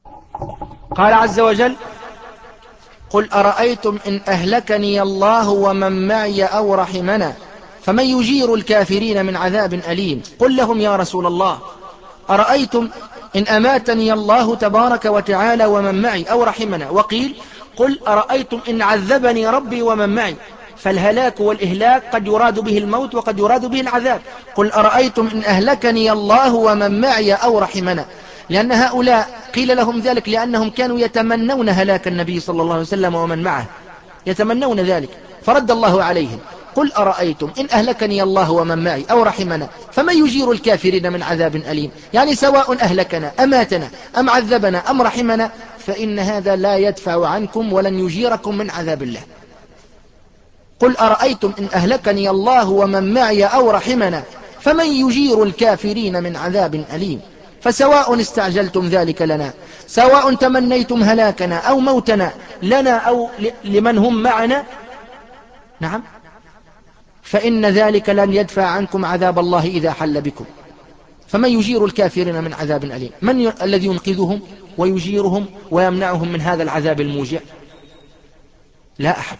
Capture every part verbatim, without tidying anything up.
قال عز وجل: قل أرأيتم إن أهلكني الله ومن معي أو رحمنا فمن يجير الكافرين من عذاب أليم. قل لهم يا رسول الله: أرأيتم إن أماتني الله تبارك وتعالى ومن معي أو رحمنا. وقيل: قل أرأيتم إن عذبني ربي ومن معي. فالهلاك والإهلاك قد يراد به الموت وقد يراد به العذاب. قل أرأيتم إن أهلكني الله ومن معي أو رحمنا، لأن هؤلاء قيل لهم ذلك لأنهم كانوا يتمنون هلاك النبي صلى الله عليه وسلم ومن معه، يتمنون ذلك، فرد الله عليهم: قل أرأيتم إن أهلكني الله ومن معي أو رحمنا فمن يجير الكافرين من عذاب أليم. يعني سواء أهلكنا أماتنا أم عذبنا أم رحمنا، فإن هذا لا يدفع عنكم ولن يجيركم من عذاب الله. قل أرأيتم إن أهلكني الله ومن معي أو رحمنا فمن يجير الكافرين من عذاب أليم. فسواء استعجلتم ذلك لنا، سواء تمنيتم هلاكنا أو موتنا لنا أو لمن هم معنا، نعم، فإن ذلك لن يدفع عنكم عذاب الله إذا حل بكم. فمن يجير الكافرين من عذاب أليم؟ من ي... الذي ينقذهم ويجيرهم ويمنعهم من هذا العذاب الموجع؟ لا أحد.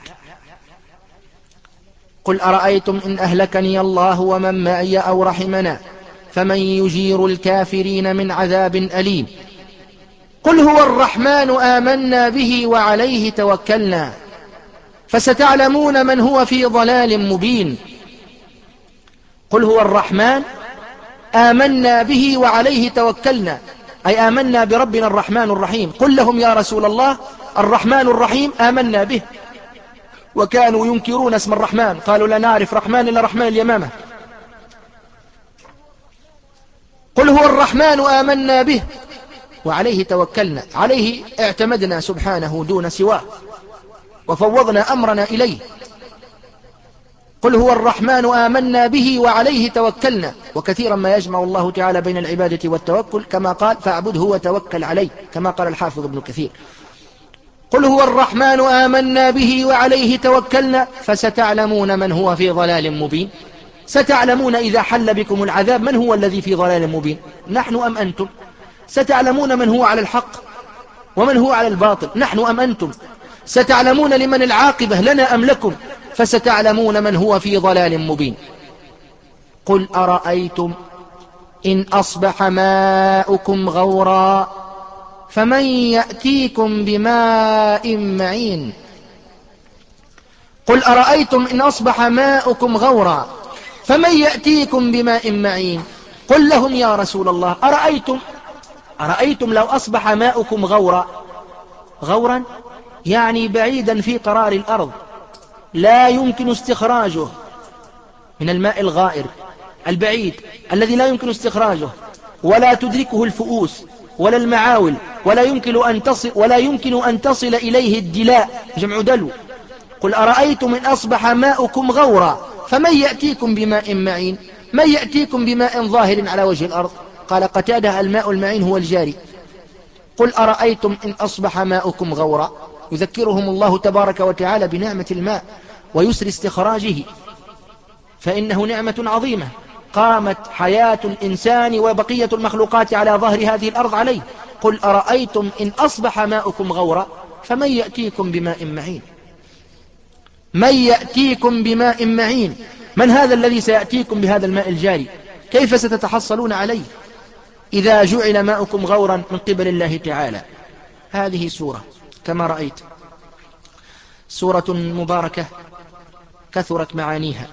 قل أرأيتم إن أهلكني الله ومن معي أو رحمنا فمن يجير الكافرين من عذاب أليم. قل هو الرحمن آمنا به وعليه توكلنا فستعلمون من هو في ضلال مبين. قل هو الرحمن آمنا به وعليه توكلنا، أي آمنا بربنا الرحمن الرحيم. قل لهم يا رسول الله: الرحمن الرحيم آمنا به. وكانوا ينكرون اسم الرحمن، قالوا لا نعرف رحمن إلا رحمن اليمامة. قل هو الرحمن آمنا به وعليه توكلنا، عليه اعتمدنا سبحانه دون سواه وفوضنا أمرنا إليه. قل هو الرحمن آمنا به وعليه توكلنا. وكثيرا ما يجمع الله تعالى بين العبادة والتوكل، كما قال: فاعبده وتوكل عليه، كما قال الحافظ ابن كثير. قل هو الرحمن آمنا به وعليه توكلنا فستعلمون من هو في ضلال مبين. ستعلمون إذا حل بكم العذاب من هو الذي في ضلال مبين، نحن أم أنتم؟ ستعلمون من هو على الحق ومن هو على الباطل، نحن أم أنتم؟ ستعلمون لمن العاقبة، لنا أم لكم؟ فستعلمون من هو في ضلال مبين. قل أرأيتم إن أصبح ماؤكم غورا فمن يأتيكم بماء معين. قل أرأيتم إن أصبح ماؤكم غورا فمن يأتيكم بماء معين. قل لهم يا رسول الله: أرأيتم أرأيتم لو أصبح ماؤكم غورا. غورا يعني بعيدا في قرار الأرض، لا يمكن استخراجه من الماء الغائر البعيد الذي لا يمكن استخراجه ولا تدركه الفؤوس ولا المعاول، ولا يمكن أن تصل, ولا يمكن أن تصل إليه الدلاء، جمع دلو. قل أرأيتم إن أصبح ماؤكم غورا فمن يأتيكم بماء معين. من يأتيكم بماء ظاهر على وجه الأرض؟ قال قتادة: الماء المعين هو الجاري. قل أرأيتم إن أصبح ماؤكم غورا، يذكرهم الله تبارك وتعالى بنعمة الماء ويسر استخراجه، فإنه نعمة عظيمة قامت حياة الإنسان وبقية المخلوقات على ظهر هذه الأرض عليه. قل أرأيتم إن أصبح ماؤكم غورا فمن يأتيكم بماء معين. من يأتيكم بماء معين؟ من هذا الذي سيأتيكم بهذا الماء الجاري؟ كيف ستتحصلون عليه إذا جعل ماؤكم غورا من قبل الله تعالى؟ هذه سورة كما رأيت، سورة مباركة كثرت معانيها،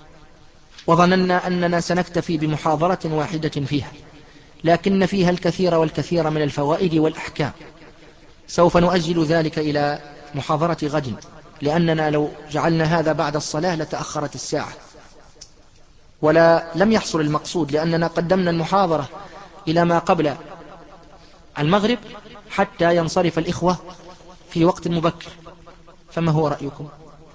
وظننا أننا سنكتفي بمحاضرة واحدة فيها، لكن فيها الكثير والكثير من الفوائد والأحكام. سوف نؤجل ذلك إلى محاضرة غد، لأننا لو جعلنا هذا بعد الصلاة لتأخرت الساعة ولا لم يحصل المقصود، لأننا قدمنا المحاضرة إلى ما قبل المغرب حتى ينصرف الإخوة في وقت مبكر. فما هو رأيكم؟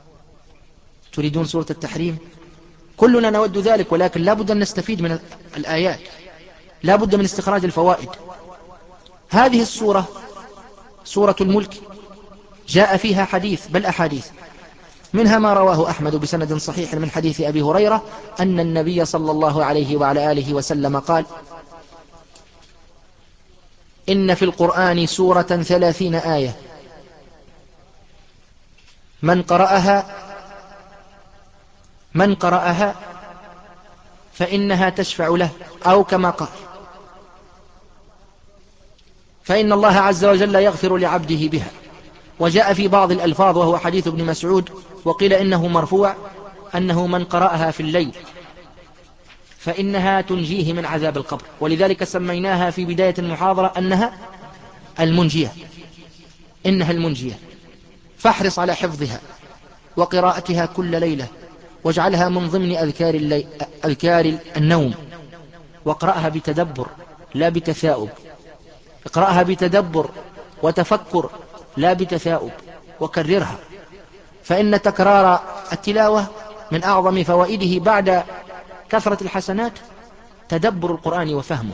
تريدون سورة التحريم؟ كلنا نود ذلك، ولكن لا بد أن نستفيد من الآيات، لا بد من استخراج الفوائد. هذه السورة سورة الملك جاء فيها حديث بل أحاديث، منها ما رواه أحمد بسند صحيح من حديث أبي هريرة أن النبي صلى الله عليه وعلى آله وسلم قال: إن في القرآن سورة ثلاثين آية من قرأها من قرأها فإنها تشفع له، أو كما قال، فإن الله عز وجل يغفر لعبده بها. وجاء في بعض الألفاظ وهو حديث ابن مسعود، وقيل إنه مرفوع، أنه من قرأها في الليل فإنها تنجيه من عذاب القبر، ولذلك سميناها في بداية المحاضرة أنها المنجية، إنها المنجية. فاحرص على حفظها وقراءتها كل ليلة، واجعلها من ضمن أذكار, اللي... أذكار النوم، واقرأها بتدبر لا بتثاؤب، اقرأها بتدبر وتفكر لا بتثاؤب، وكررها، فإن تكرار التلاوة من أعظم فوائده بعد كثرة الحسنات تدبر القرآن وفهمه.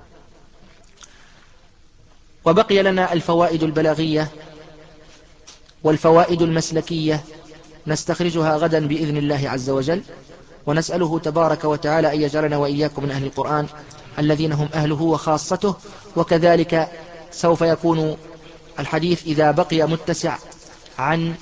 وبقي لنا الفوائد البلاغية والفوائد المسلكية نستخرجها غدا بإذن الله عز وجل، ونسأله تبارك وتعالى أن يجعلنا وإياكم من أهل القرآن الذين هم أهله وخاصته. وكذلك سوف يكون الحديث إذا بقي متسع عن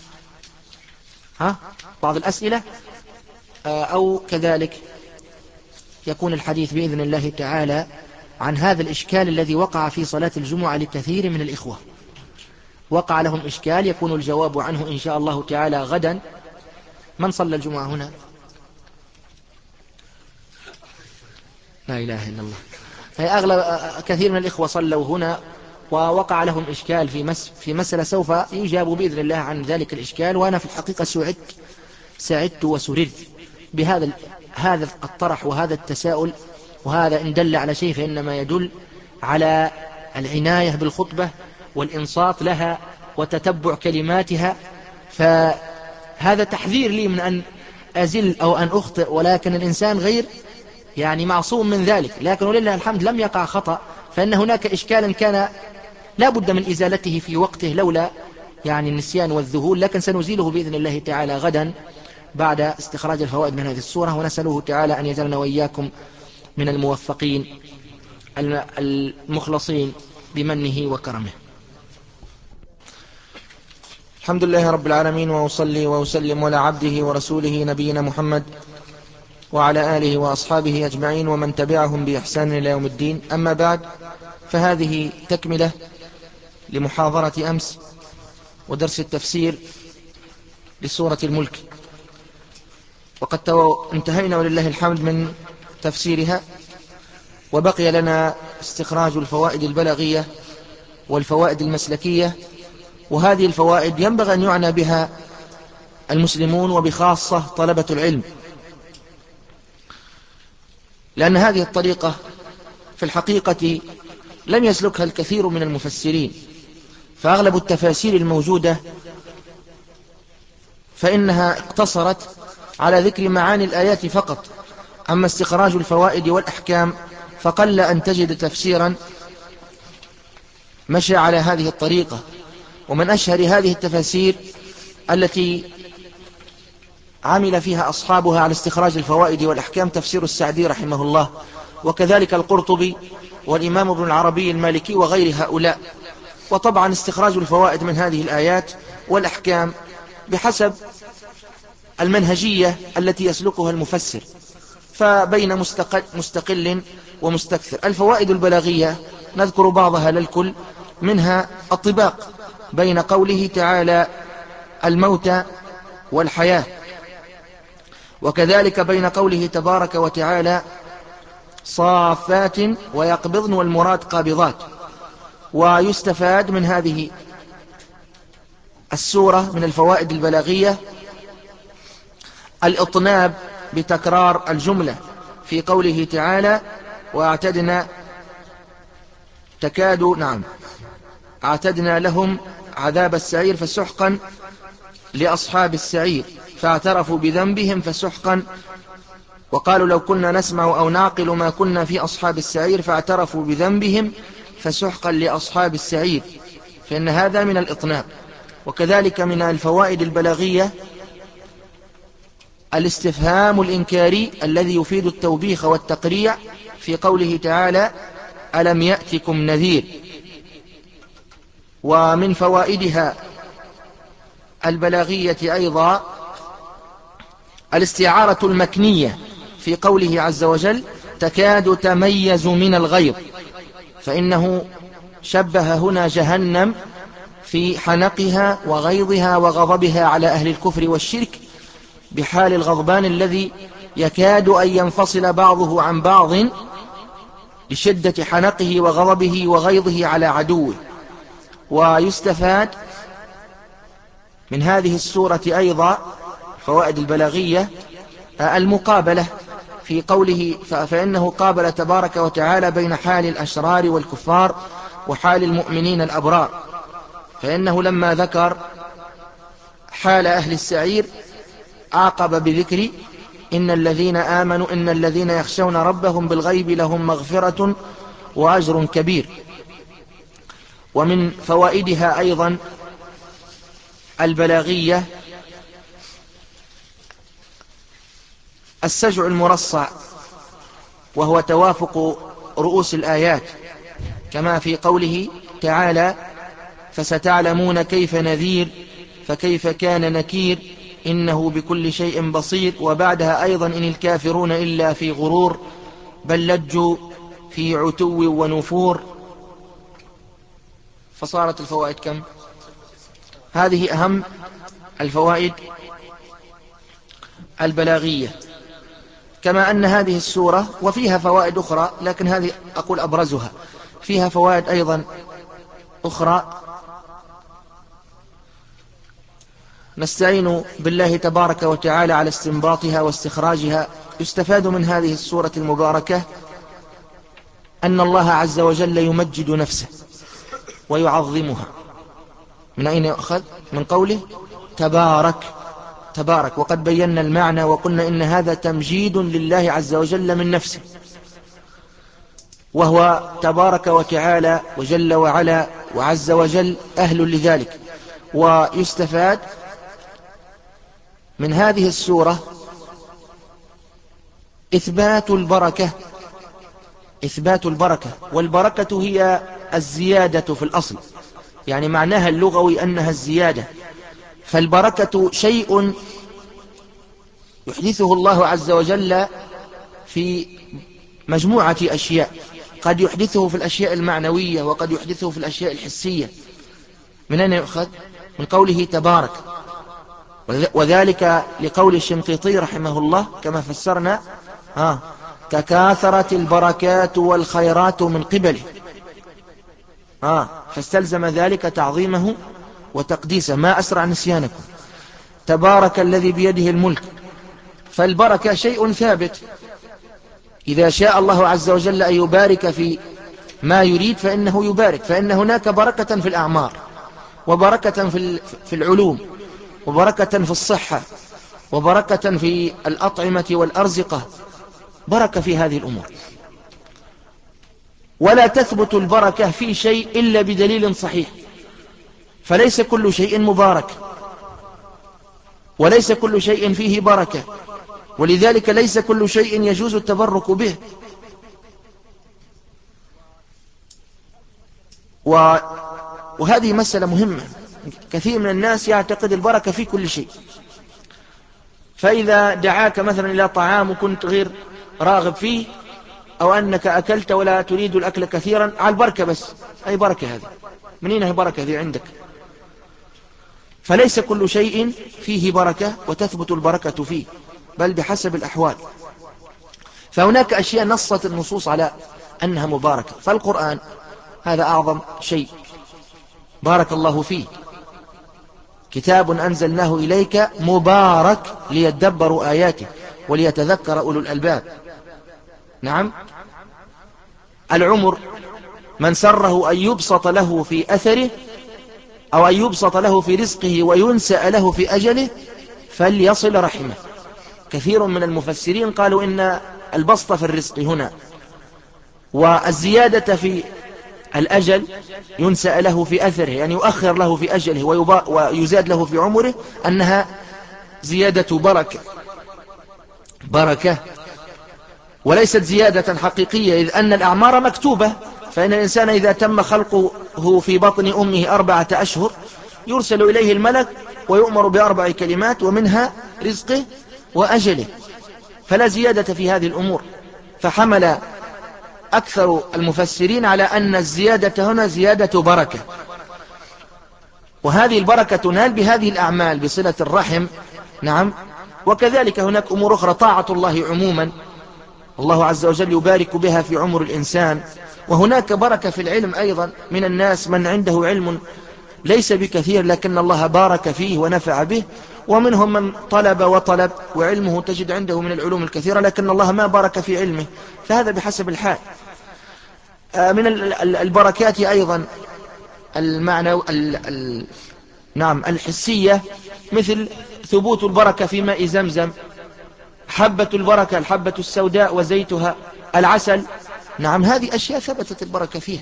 ها بعض الأسئلة، أو كذلك يكون الحديث بإذن الله تعالى عن هذا الإشكال الذي وقع في صلاة الجمعة لكثير من الإخوة. وقع لهم إشكال يكون الجواب عنه إن شاء الله تعالى غدا. من صلى الجمعة هنا؟ لا إله إلا الله. هي أغلب كثير من الإخوة صلوا هنا، ووقع لهم إشكال في مس في مسألة سوف يجابوا بإذن الله عن ذلك الإشكال. وأنا في الحقيقة سعدت سعدت وسررت بهذا هذا الطرح وهذا التساؤل، وهذا إن دل على شيء فإنما يدل على العناية بالخطبة والإنصات لها وتتبع كلماتها. فهذا تحذير لي من أن أزل أو أن أخطئ، ولكن الإنسان غير يعني معصوم من ذلك، لكن ولله الحمد لم يقع خطأ، فإن هناك إشكالا كان لا بد من إزالته في وقته لولا يعني النسيان والذهول، لكن سنزيله بإذن الله تعالى غدا بعد استخراج الفوائد من هذه السورة. ونسأله تعالى أن يجعلنا وإياكم من الموفقين المخلصين بمنه وكرمه. الحمد لله رب العالمين، وأصلي وأسلم على عبده ورسوله نبينا محمد وعلى آله وأصحابه أجمعين ومن تبعهم بإحسان إلى يوم الدين. أما بعد، فهذه تكملة لمحاضرة أمس ودرس التفسير لسورة الملك، وقد انتهينا ولله الحمد من تفسيرها، وبقي لنا استخراج الفوائد البلاغية والفوائد المسلكية. وهذه الفوائد ينبغي أن يعنى بها المسلمون، وبخاصة طلبة العلم، لأن هذه الطريقة في الحقيقة لم يسلكها الكثير من المفسرين، فأغلب التفاسير الموجودة فإنها اقتصرت على ذكر معاني الآيات فقط، أما استخراج الفوائد والأحكام فقل أن تجد تفسيرا مشى على هذه الطريقة. ومن أشهر هذه التفاسير التي عمل فيها أصحابها على استخراج الفوائد والأحكام تفسير السعدي رحمه الله، وكذلك القرطبي والإمام ابن العربي المالكي وغير هؤلاء. وطبعا استخراج الفوائد من هذه الآيات والأحكام بحسب المنهجية التي يسلكها المفسر، فبين مستقل, مستقل ومستكثر. الفوائد البلاغية نذكر بعضها للكل، منها الطباق بين قوله تعالى الموت والحياة، وكذلك بين قوله تبارك وتعالى صافات ويقبضن والمراد قابضات. ويستفاد من هذه السورة من الفوائد البلاغية الإطناب بتكرار الجملة في قوله تعالى واعتدنا تكاد نعم اعتدنا لهم عذاب السعير فسحقا لأصحاب السعير فاعترفوا بذنبهم فسحقا، وقالوا لو كنا نسمع أو نعقل ما كنا في أصحاب السعير فاعترفوا بذنبهم فسحقا لأصحاب السعير، فإن هذا من الإطناب. وكذلك من الفوائد البلاغية الاستفهام الإنكاري الذي يفيد التوبيخ والتقريع في قوله تعالى ألم يأتكم نذير. ومن فوائدها البلاغية أيضا الاستعارة المكنية في قوله عز وجل تكاد تميز من الغيظ، فإنه شبه هنا جهنم في حنقها وغيظها وغضبها على أهل الكفر والشرك بحال الغضبان الذي يكاد أن ينفصل بعضه عن بعض لشدة حنقه وغضبه وغيظه على عدوه. ويستفاد من هذه السورة أيضا فوائد البلاغية المقابلة في قوله فإنه قابل تبارك وتعالى بين حال الأشرار والكفار وحال المؤمنين الأبرار، فإنه لما ذكر حال أهل السعير عاقب بذكر إن الذين آمنوا إن الذين يخشون ربهم بالغيب لهم مغفرة وأجر كبير. ومن فوائدها أيضا البلاغية السجع المرصع، وهو توافق رؤوس الآيات، كما في قوله تعالى فستعلمون كيف نذير فكيف كان نكير إنه بكل شيء بصير. وبعدها أيضا إن الكافرون إلا في غرور بل لجوا في عتو ونفور. فصارت الفوائد كم؟ هذه أهم الفوائد البلاغية. كما أن هذه السورة وفيها فوائد أخرى، لكن هذه أقول أبرزها، فيها فوائد أيضا أخرى نستعين بالله تبارك وتعالى على استنباطها واستخراجها. يستفاد من هذه السورة المباركة أن الله عز وجل يمجد نفسه ويعظمها. من أين يؤخذ؟ من قوله تبارك تبارك، وقد بينا المعنى وقلنا إن هذا تمجيد لله عز وجل من نفسه، وهو تبارك وتعالى وجل وعلا وعز وجل أهل لذلك. ويستفاد من هذه السورة إثبات البركة إثبات البركة والبركة هي الزيادة في الأصل، يعني معناها اللغوي أنها الزيادة. فالبركة شيء يحدثه الله عز وجل في مجموعة أشياء، قد يحدثه في الأشياء المعنوية وقد يحدثه في الأشياء الحسية. من أين يؤخذ؟ من قوله تبارك، وذلك لقول الشنقيطي رحمه الله كما فسرنا ها ككاثرة البركات والخيرات من قبله، ها فاستلزم ذلك تعظيمه وتقديسه. ما أسرع نسيانكم، تبارك الذي بيده الملك. فالبركة شيء ثابت، إذا شاء الله عز وجل أن يبارك في ما يريد فإنه يبارك، فإن هناك بركة في الأعمار وبركة في العلوم وبركة في الصحة وبركة في الأطعمة والأرزقة، بركة في هذه الأمور. ولا تثبت البركة في شيء إلا بدليل صحيح، فليس كل شيء مبارك وليس كل شيء فيه بركة، ولذلك ليس كل شيء يجوز التبرك به. و... وهذه مسألة مهمة. كثير من الناس يعتقد البركة في كل شيء، فإذا دعاك مثلا إلى طعام وكنت غير راغب فيه، أو أنك أكلت ولا تريد الأكل كثيرا، على البركة بس، أي بركة هذه؟ منين هي بركة هذه عندك؟ فليس كل شيء فيه بركة وتثبت البركة فيه، بل بحسب الأحوال. فهناك أشياء نصت النصوص على أنها مباركة، فالقرآن هذا أعظم شيء بارك الله فيه، كتاب أنزلناه إليك مبارك ليدبروا آياته وليتذكر أولو الألباب. نعم، العمر من سره أن يبسط له في أثره أو أن يبسط له في رزقه وينسأ له في أجله فليصل رحمه. كثير من المفسرين قالوا إن البسط في الرزق هنا والزيادة في الأجل ينسأ له في أثره، يعني يؤخر له في أجله ويزاد له في عمره، أنها زيادة بركة بركة وليست زيادة حقيقية، إذ أن الأعمار مكتوبة فإن الإنسان إذا تم خلقه في بطن أمه أربعة أشهر يرسل إليه الملك ويؤمر بأربع كلمات ومنها رزقه وأجله، فلا زيادة في هذه الأمور. فحمل أكثر المفسرين على أن الزيادة هنا زيادة بركة، وهذه البركة تنال بهذه الأعمال بصلة الرحم. نعم. وكذلك هناك أمور أخرى، طاعة الله عموما الله عز وجل يبارك بها في عمر الإنسان. وهناك بركة في العلم أيضا، من الناس من عنده علم ليس بكثير لكن الله بارك فيه ونفع به، ومنهم من طلب وطلب وعلمه تجد عنده من العلوم الكثيرة لكن الله ما بارك في علمه، فهذا بحسب الحال. من البركات أيضا المعنى ال ال نعم الحسية، مثل ثبوت البركة في ماء زمزم، حبة البركة الحبة السوداء وزيتها، العسل. نعم هذه أشياء ثبتت البركة فيها.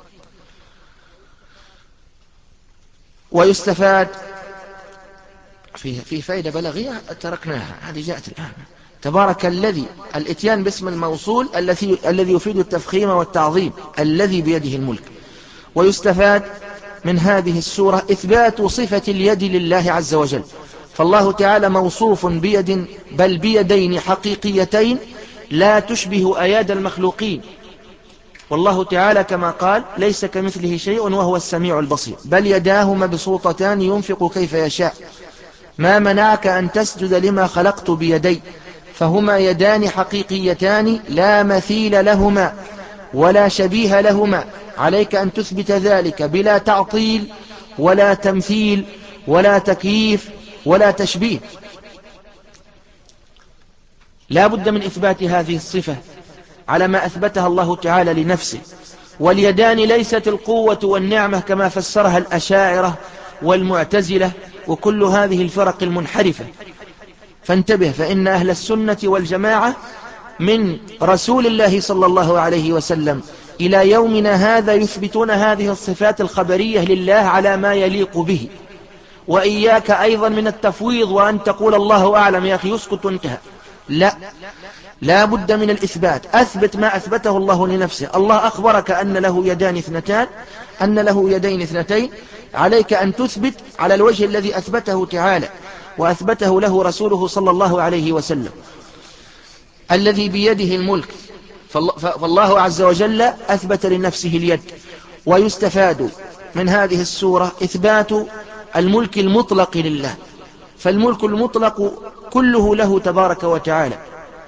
ويستفاد فيه في فائدة بلاغية تركناها، هذه جاءت الآن. تبارك الذي، الاتيان باسم الموصول الذي الذي يفيد التفخيم والتعظيم، الذي بيده الملك. ويستفاد من هذه السورة إثبات صفة اليد لله عز وجل، فالله تعالى موصوف بيد، بل بيدين حقيقيتين لا تشبه أياد المخلوقين. والله تعالى كما قال ليس كمثله شيء وهو السميع البصير، بل يداه مبسوطتان ينفق كيف يشاء. ما منعك أن تسجد لما خلقت بيدي، فهما يدان حقيقيتان لا مثيل لهما ولا شبيه لهما، عليك أن تثبت ذلك بلا تعطيل ولا تمثيل ولا تكييف ولا تشبيه. لا بد من إثبات هذه الصفة على ما أثبتها الله تعالى لنفسه. واليدان ليست القوة والنعمة كما فسرها الأشاعرة والمعتزلة وكل هذه الفرق المنحرفة، فانتبه، فإن أهل السنة والجماعة من رسول الله صلى الله عليه وسلم إلى يومنا هذا يثبتون هذه الصفات الخبرية لله على ما يليق به. وإياك أيضا من التفويض وأن تقول الله أعلم يا أخي يسكت وانتهى، لا، لا بد من الإثبات. أثبت ما أثبته الله لنفسه. الله أخبرك أن له يدان اثنتان، أن له يدين اثنتين، عليك أن تثبت على الوجه الذي أثبته تعالى وأثبته له رسوله صلى الله عليه وسلم، الذي بيده الملك. فالله عز وجل أثبت لنفسه اليد. ويستفاد من هذه السورة إثبات الملك المطلق لله، فالملك المطلق كله له تبارك وتعالى.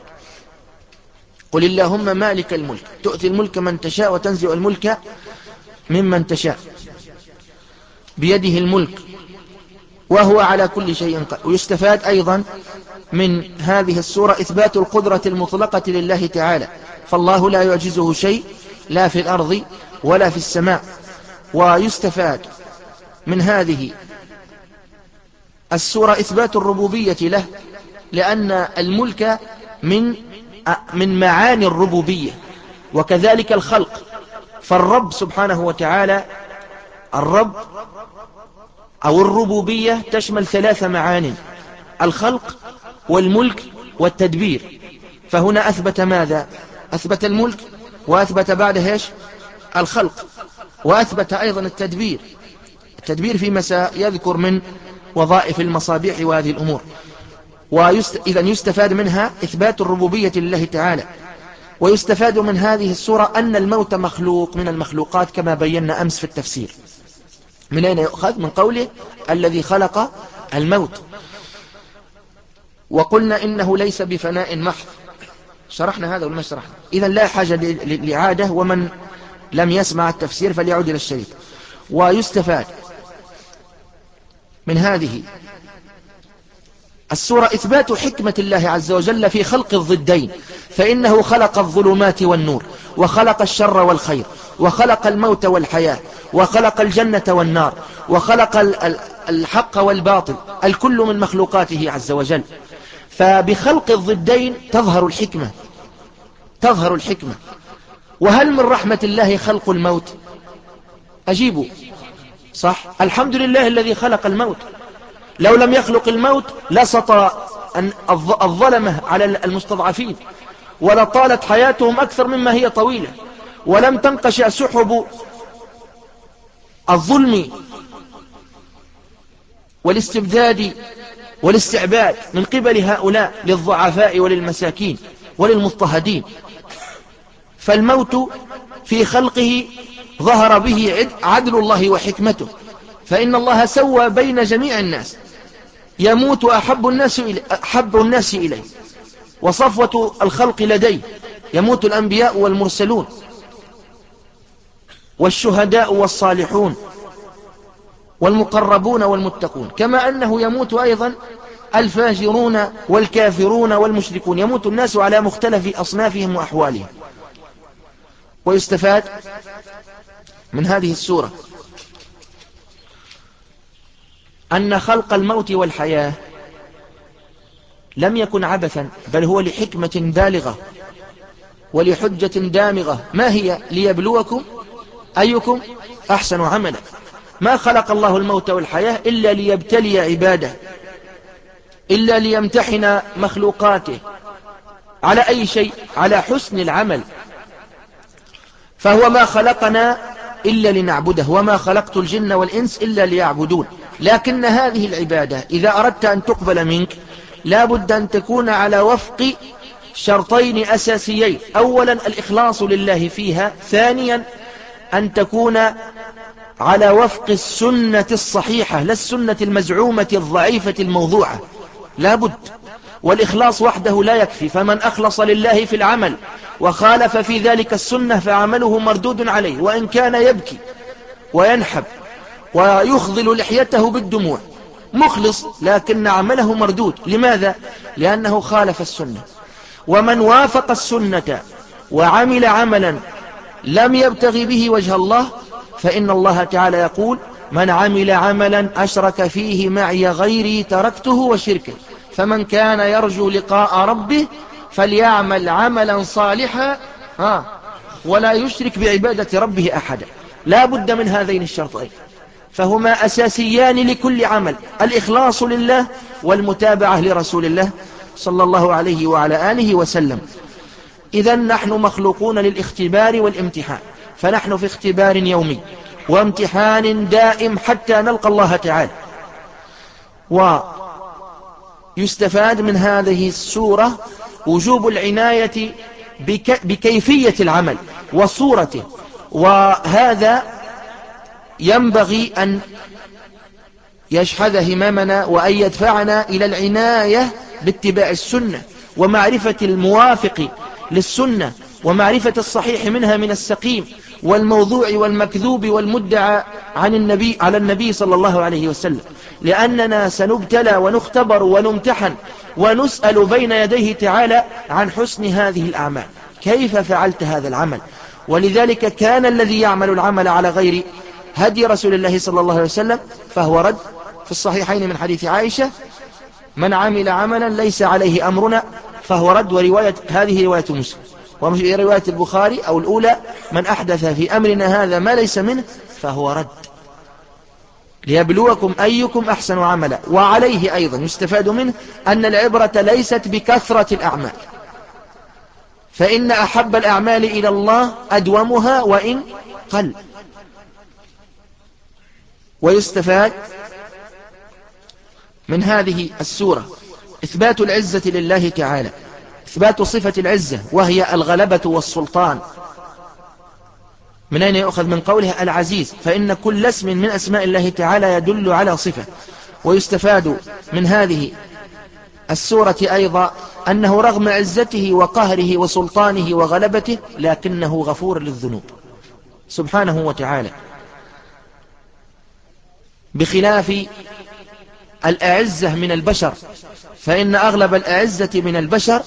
قل اللهم مالك الملك تؤتي الملك من تشاء وتنزع الملك ممن تشاء، بيده الملك وهو على كل شيء قدير. ويستفاد أيضا من هذه السورة إثبات القدرة المطلقة لله تعالى، فالله لا يعجزه شيء لا في الأرض ولا في السماء. ويستفاد من هذه السورة إثبات الربوبية له، لأن الملك من من معاني الربوبية، وكذلك الخلق. فالرب سبحانه وتعالى، الرب أو الربوبية تشمل ثلاث معاني: الخلق والملك والتدبير. فهنا أثبت ماذا؟ أثبت الملك، وأثبت بعده إيش؟ الخلق، وأثبت أيضا التدبير. التدبير فيما سيذكر من وظائف المصابيح وهذه الأمور. وإذا يستفاد منها إثبات الربوبية لله تعالى. ويستفاد من هذه السورة أن الموت مخلوق من المخلوقات كما بينا أمس في التفسير. من أين يؤخذ؟ من قوله الذي خلق الموت. وقلنا إنه ليس بفناء محض، شرحنا هذا ولا شرحنا؟ إذن لا حاجة لإعادة، ومن لم يسمع التفسير فليعود إلى الشريط. ويستفاد من هذه السورة إثبات حكمة الله عز وجل في خلق الضدين، فإنه خلق الظلمات والنور، وخلق الشر والخير، وخلق الموت والحياة، وخلق الجنة والنار، وخلق الحق والباطل، الكل من مخلوقاته عز وجل. فبخلق الضدين تظهر الحكمة، تظهر الحكمة. وهل من رحمة الله خلق الموت؟ أجيبوا صح، الحمد لله الذي خلق الموت. لو لم يخلق الموت لسط الظلمة على المستضعفين، ولطالت حياتهم أكثر مما هي طويلة، ولم تنقشع سحب الظلم والاستبداد والاستعباد من قبل هؤلاء للضعفاء وللمساكين وللمضطهدين. فالموت في خلقه ظهر به عدل الله وحكمته، فإن الله سوى بين جميع الناس، يموت أحب الناس إليه, أحب الناس إليه وصفوة الخلق لديه، يموت الأنبياء والمرسلون والشهداء والصالحون والمقربون والمتقون، كما أنه يموت أيضا الفاجرون والكافرون والمشركون، يموت الناس على مختلف أصنافهم وأحوالهم. ويستفاد من هذه السورة أن خلق الموت والحياة لم يكن عبثا، بل هو لحكمة بالغة ولحجة دامغة. ما هي؟ ليبلوكم أيكم أحسن عملا. ما خلق الله الموت والحياة إلا ليبتلي عباده، إلا ليمتحن مخلوقاته على أي شيء؟ على حسن العمل. فهو ما خلقنا إلا لنعبده، وما خلقت الجن والإنس إلا ليعبدون. لكن هذه العبادة إذا أردت أن تقبل منك لا بد أن تكون على وفق شرطين أساسيين: أولا الإخلاص لله فيها، ثانيا أن تكون على وفق السنة الصحيحة لا السنة المزعومة الضعيفة الموضوعة، لا بد. والإخلاص وحده لا يكفي، فمن أخلص لله في العمل وخالف في ذلك السنة فعمله مردود عليه، وإن كان يبكي وينحب ويخضل لحيته بالدموع، مخلص لكن عمله مردود. لماذا؟ لأنه خالف السنة. ومن وافق السنة وعمل عملا لم يبتغي به وجه الله فإن الله تعالى يقول: من عمل عملا أشرك فيه معي غيري تركته وشركه. فمن كان يرجو لقاء ربه فليعمل عملا صالحا ولا يشرك بعبادة ربه أحدا. لا بد من هذين الشرطين، فهما أساسيان لكل عمل: الإخلاص لله والمتابعة لرسول الله صلى الله عليه وعلى آله وسلم. إذن نحن مخلوقون للاختبار والامتحان، فنحن في اختبار يومي وامتحان دائم حتى نلقى الله تعالى. ويستفاد من هذه السورة وجوب العناية بك بكيفية العمل وصورته، وهذا ينبغي أن يشحذ هممنا وأن يدفعنا إلى العناية باتباع السنة ومعرفة الموافق للسنة ومعرفة الصحيح منها من السقيم والموضوع والمكذوب والمدعى عن النبي على النبي صلى الله عليه وسلم، لأننا سنبتلى ونختبر ونمتحن ونسأل بين يديه تعالى عن حسن هذه الأعمال، كيف فعلت هذا العمل. ولذلك كان الذي يعمل العمل على غير هدي رسول الله صلى الله عليه وسلم فهو رد. في الصحيحين من حديث عائشة: من عمل عملا ليس عليه أمرنا فهو رد. ورواية هذه رواية مسلم. وفي رواية البخاري أو الأولى: من أحدث في أمرنا هذا ما ليس منه فهو رد. ليبلوكم أيكم أحسن عملا. وعليه أيضا يستفاد منه أن العبرة ليست بكثرة الأعمال، فإن أحب الأعمال إلى الله أدومها وإن قل. ويستفاد من هذه السورة إثبات العزة لله تعالى، إثبات صفة العزة وهي الغلبة والسلطان. من أين يؤخذ؟ من قوله العزيز، فإن كل اسم من أسماء الله تعالى يدل على صفة. ويستفاد من هذه السورة أيضا أنه رغم عزته وقهره وسلطانه وغلبته لكنه غفور للذنوب سبحانه وتعالى، بخلاف الأعزة من البشر، فإن أغلب الأعزة من البشر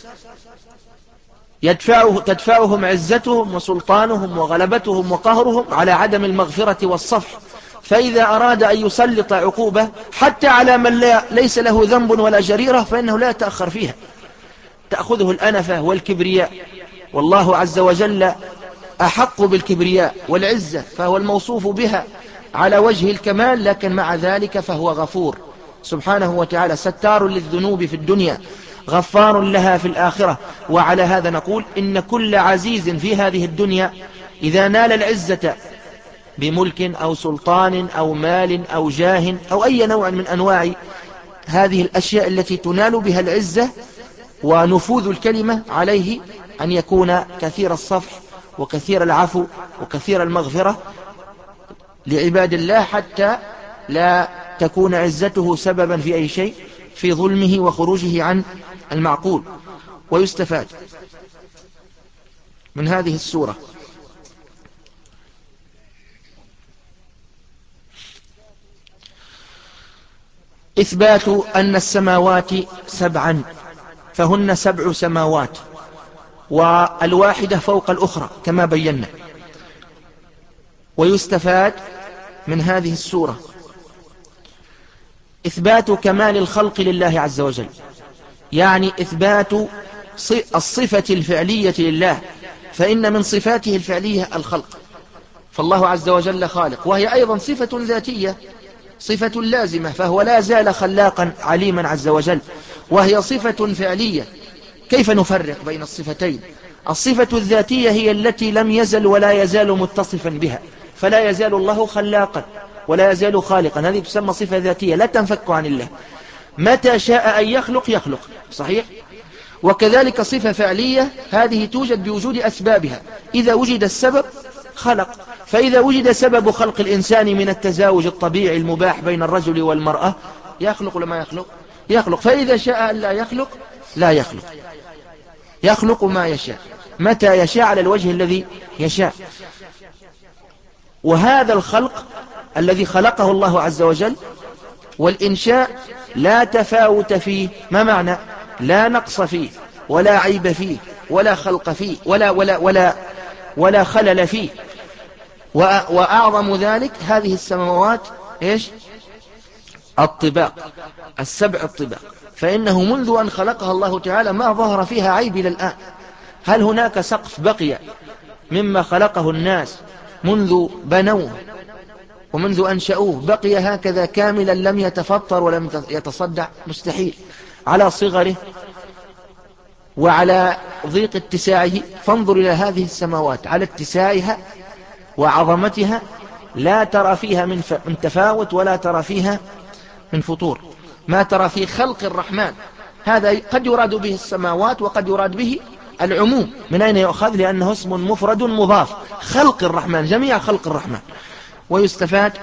يدفعه تدفعهم عزتهم وسلطانهم وغلبتهم وقهرهم على عدم المغفرة والصفح. فإذا أراد أن يسلط عقوبة حتى على من لا ليس له ذنب ولا جريرة فإنه لا يتأخر فيها، تأخذه الأنفة والكبرياء، والله عز وجل أحق بالكبرياء والعزة، فهو الموصوف بها على وجه الكمال، لكن مع ذلك فهو غفور سبحانه وتعالى، ستار للذنوب في الدنيا غفار لها في الآخرة. وعلى هذا نقول إن كل عزيز في هذه الدنيا إذا نال العزة بملك أو سلطان أو مال أو جاه أو أي نوع من أنواع هذه الأشياء التي تنال بها العزة ونفوذ الكلمة، عليه أن يكون كثير الصفح وكثير العفو وكثير المغفرة لعباد الله، حتى لا تكون عزته سببا في أي شيء في ظلمه وخروجه عن المعقول. ويستفاد من هذه السورة إثبات أن السماوات سبعا، فهن سبع سماوات والواحدة فوق الأخرى كما بينا. ويستفاد من هذه السورة إثبات كمال الخلق لله عز وجل، يعني إثبات الصفة الفعلية لله، فإن من صفاته الفعلية الخلق، فالله عز وجل خالق، وهي أيضا صفة ذاتية، صفة لازمة، فهو لا زال خلاقا عليما عز وجل، وهي صفة فعلية. كيف نفرق بين الصفتين؟ الصفة الذاتية هي التي لم يزل ولا يزال متصفا بها، فلا يزال الله خلاقا ولا يزال خالقا، هذه تسمى صفة ذاتية لا تنفك عن الله، متى شاء أن يخلق يخلق، صحيح؟ وكذلك صفة فعلية، هذه توجد بوجود أسبابها، إذا وجد السبب خلق، فإذا وجد سبب خلق الإنسان من التزاوج الطبيعي المباح بين الرجل والمرأة يخلق لما يخلق يخلق، فإذا شاء أن لا يخلق لا يخلق، يخلق ما يشاء متى يشاء على الوجه الذي يشاء. وهذا الخلق الذي خلقه الله عز وجل والإنشاء لا تفاوت فيه، ما معنى؟ لا نقص فيه ولا عيب فيه ولا خلق فيه ولا ولا ولا ولا خلل فيه. وأعظم ذلك هذه السماوات إيش؟ الطباق، السبع الطباق، فإنه منذ أن خلقها الله تعالى ما ظهر فيها عيب إلى الآن. هل هناك سقف بقي مما خلقه الناس منذ بنوه ومنذ أنشأوه بقي هكذا كاملا لم يتفطر ولم يتصدع؟ مستحيل، على صغره وعلى ضيق اتساعه. فانظر إلى هذه السماوات على اتساعها وعظمتها، لا ترى فيها من تفاوت ولا ترى فيها من فطور، ما ترى في خلق الرحمن. هذا قد يراد به السماوات وقد يراد به العموم. من أين يؤخذ؟ لأنه اسم مفرد مضاف، خلق الرحمن، جميع خلق الرحمن. ويستفاد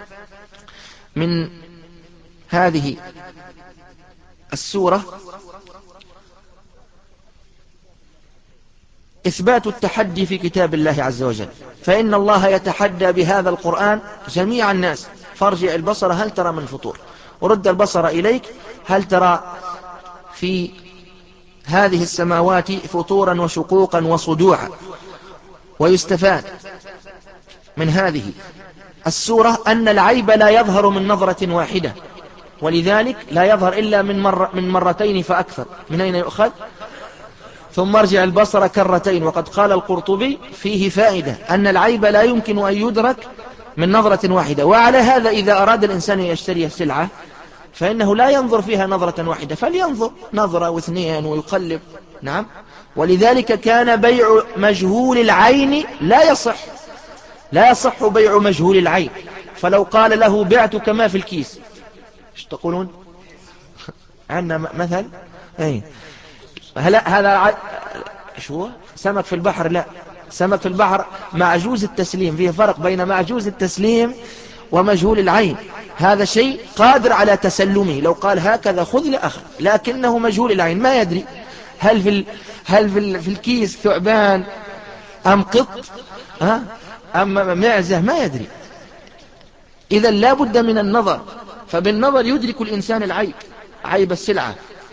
من هذه السورة إثبات التحدي في كتاب الله عز وجل، فإن الله يتحدى بهذا القرآن جميع الناس. فارجع البصر هل ترى من فطور، ورد البصر إليك هل ترى في هذه السماوات فطورا وشقوقا وصدوعا. ويستفاد من هذه السورة أن العيب لا يظهر من نظرة واحدة، ولذلك لا يظهر إلا من, مر من مرتين فأكثر. من أين يؤخذ؟ ثم ارجع البصر كرتين. وقد قال القرطبي فيه فائدة أن العيب لا يمكن أن يدرك من نظرة واحدة. وعلى هذا إذا أراد الإنسان يشتري السلعة فإنه لا ينظر فيها نظرة واحدة، فلينظر نظرة واثنين ويقلب. نعم، ولذلك كان بيع مجهول العين لا يصح، لا يصح بيع مجهول العين. فلو قال له بعتك ما في الكيس، ايش تقولون؟ عندنا مثل اي هلا هذا ع... شو سمك في البحر؟ لا، سمك في البحر معجوز التسليم، فيه فرق بين معجوز التسليم ومجهول العين. هذا شيء قادر على تسلمه، لو قال هكذا خذ لأخذ، لكنه مجهول العين ما يدري هل في ال... هل في, ال... في الكيس ثعبان أم قط ها أم معزة، ما يدري. إذا لا بد من النظر، فبالنظر يدرك الإنسان العيب، عيب السلعة.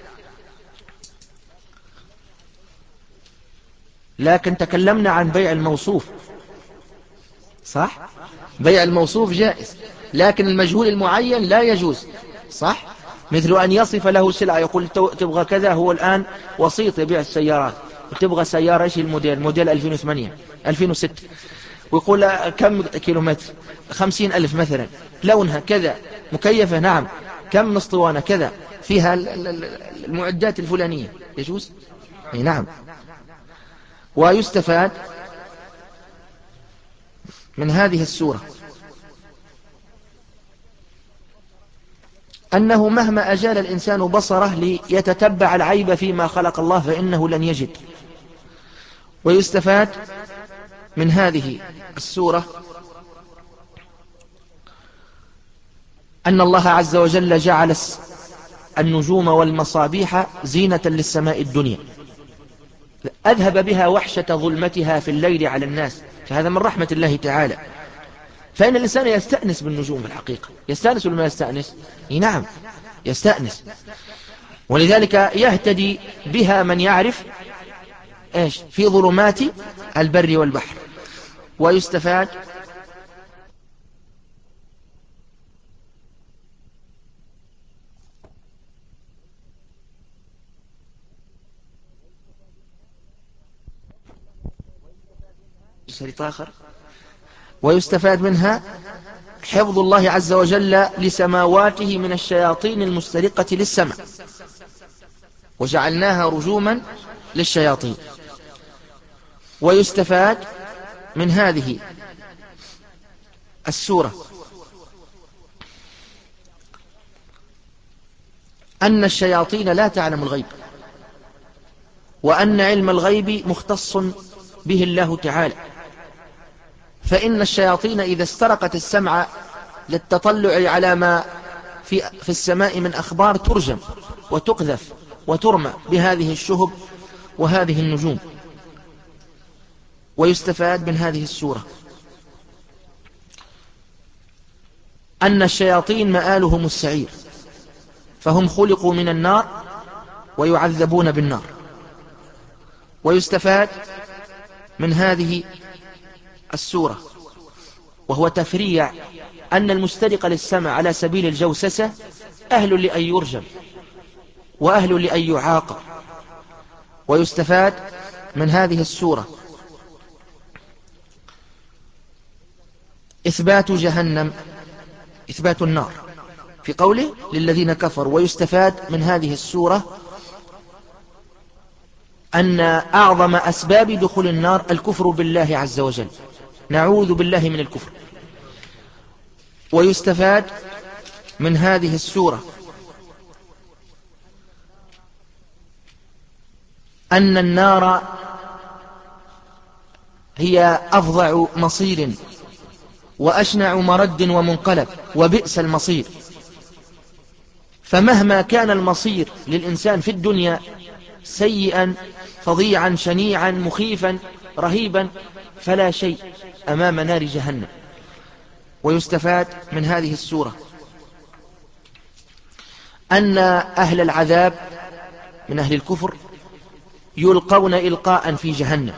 لكن تكلمنا عن بيع الموصوف، صح؟ بيع الموصوف جائز، لكن المجهول المعين لا يجوز، صح؟ مثل أن يصف له سلعة، يقول تبغى كذا، هو الآن وسيط يبيع السيارات، تبغى سيارة ايش الموديل؟ موديل ألفين وثمانية ألفين وستة، ويقول كم كيلومتر؟ خمسين ألف مثلا، لونها كذا، مكيفة نعم كم اسطوانة كذا فيها المعدات الفلانية يجوز؟ أي نعم. ويستفاد من هذه السورة أنه مهما أجال الإنسان بصره ليتتبع العيب فيما خلق الله فإنه لن يجد. ويستفاد من هذه السورة أن الله عز وجل جعل النجوم والمصابيح زينة للسماء الدنيا، أذهب بها وحشة ظلمتها في الليل على الناس، فهذا من رحمة الله تعالى. فإن الإنسان يستأنس بالنجوم في الحقيقة، يستأنس ولا ما يستأنس؟ نعم يستأنس، ولذلك يهتدي بها من يعرف إيش في ظلمات البر والبحر. ويستفاد آخر ويستفاد منها حفظ الله عز وجل لسماواته من الشياطين المسترقة للسماء، وجعلناها رجوما للشياطين. ويستفاد من هذه السورة أن الشياطين لا تعلم الغيب، وأن علم الغيب مختص به الله تعالى، فإن الشياطين إذا استرقت السمع للتطلع على ما في, في السماء من أخبار ترجم وتقذف وترمى بهذه الشهب وهذه النجوم. ويستفاد من هذه السورة أن الشياطين مآلهم السعير، فهم خلقوا من النار ويعذبون بالنار. ويستفاد من هذه السورة وهو تفريع أن المسترق للسمع على سبيل الجوسسة أهل لأن يرجم وأهل لأن يعاقب. ويستفاد من هذه السورة إثبات جهنم، إثبات النار في قوله للذين كفروا. ويستفاد من هذه السورة أن أعظم أسباب دخول النار الكفر بالله عز وجل، نعوذ بالله من الكفر. ويستفاد من هذه السورة أن النار هي أفظع مصير وأشنع مرد ومنقلب وبئس المصير، فمهما كان المصير للإنسان في الدنيا سيئا فظيعا شنيعا مخيفا رهيبا فلا شيء أمام نار جهنم. ويستفاد من هذه السورة أن أهل العذاب من أهل الكفر يلقون إلقاء في جهنم.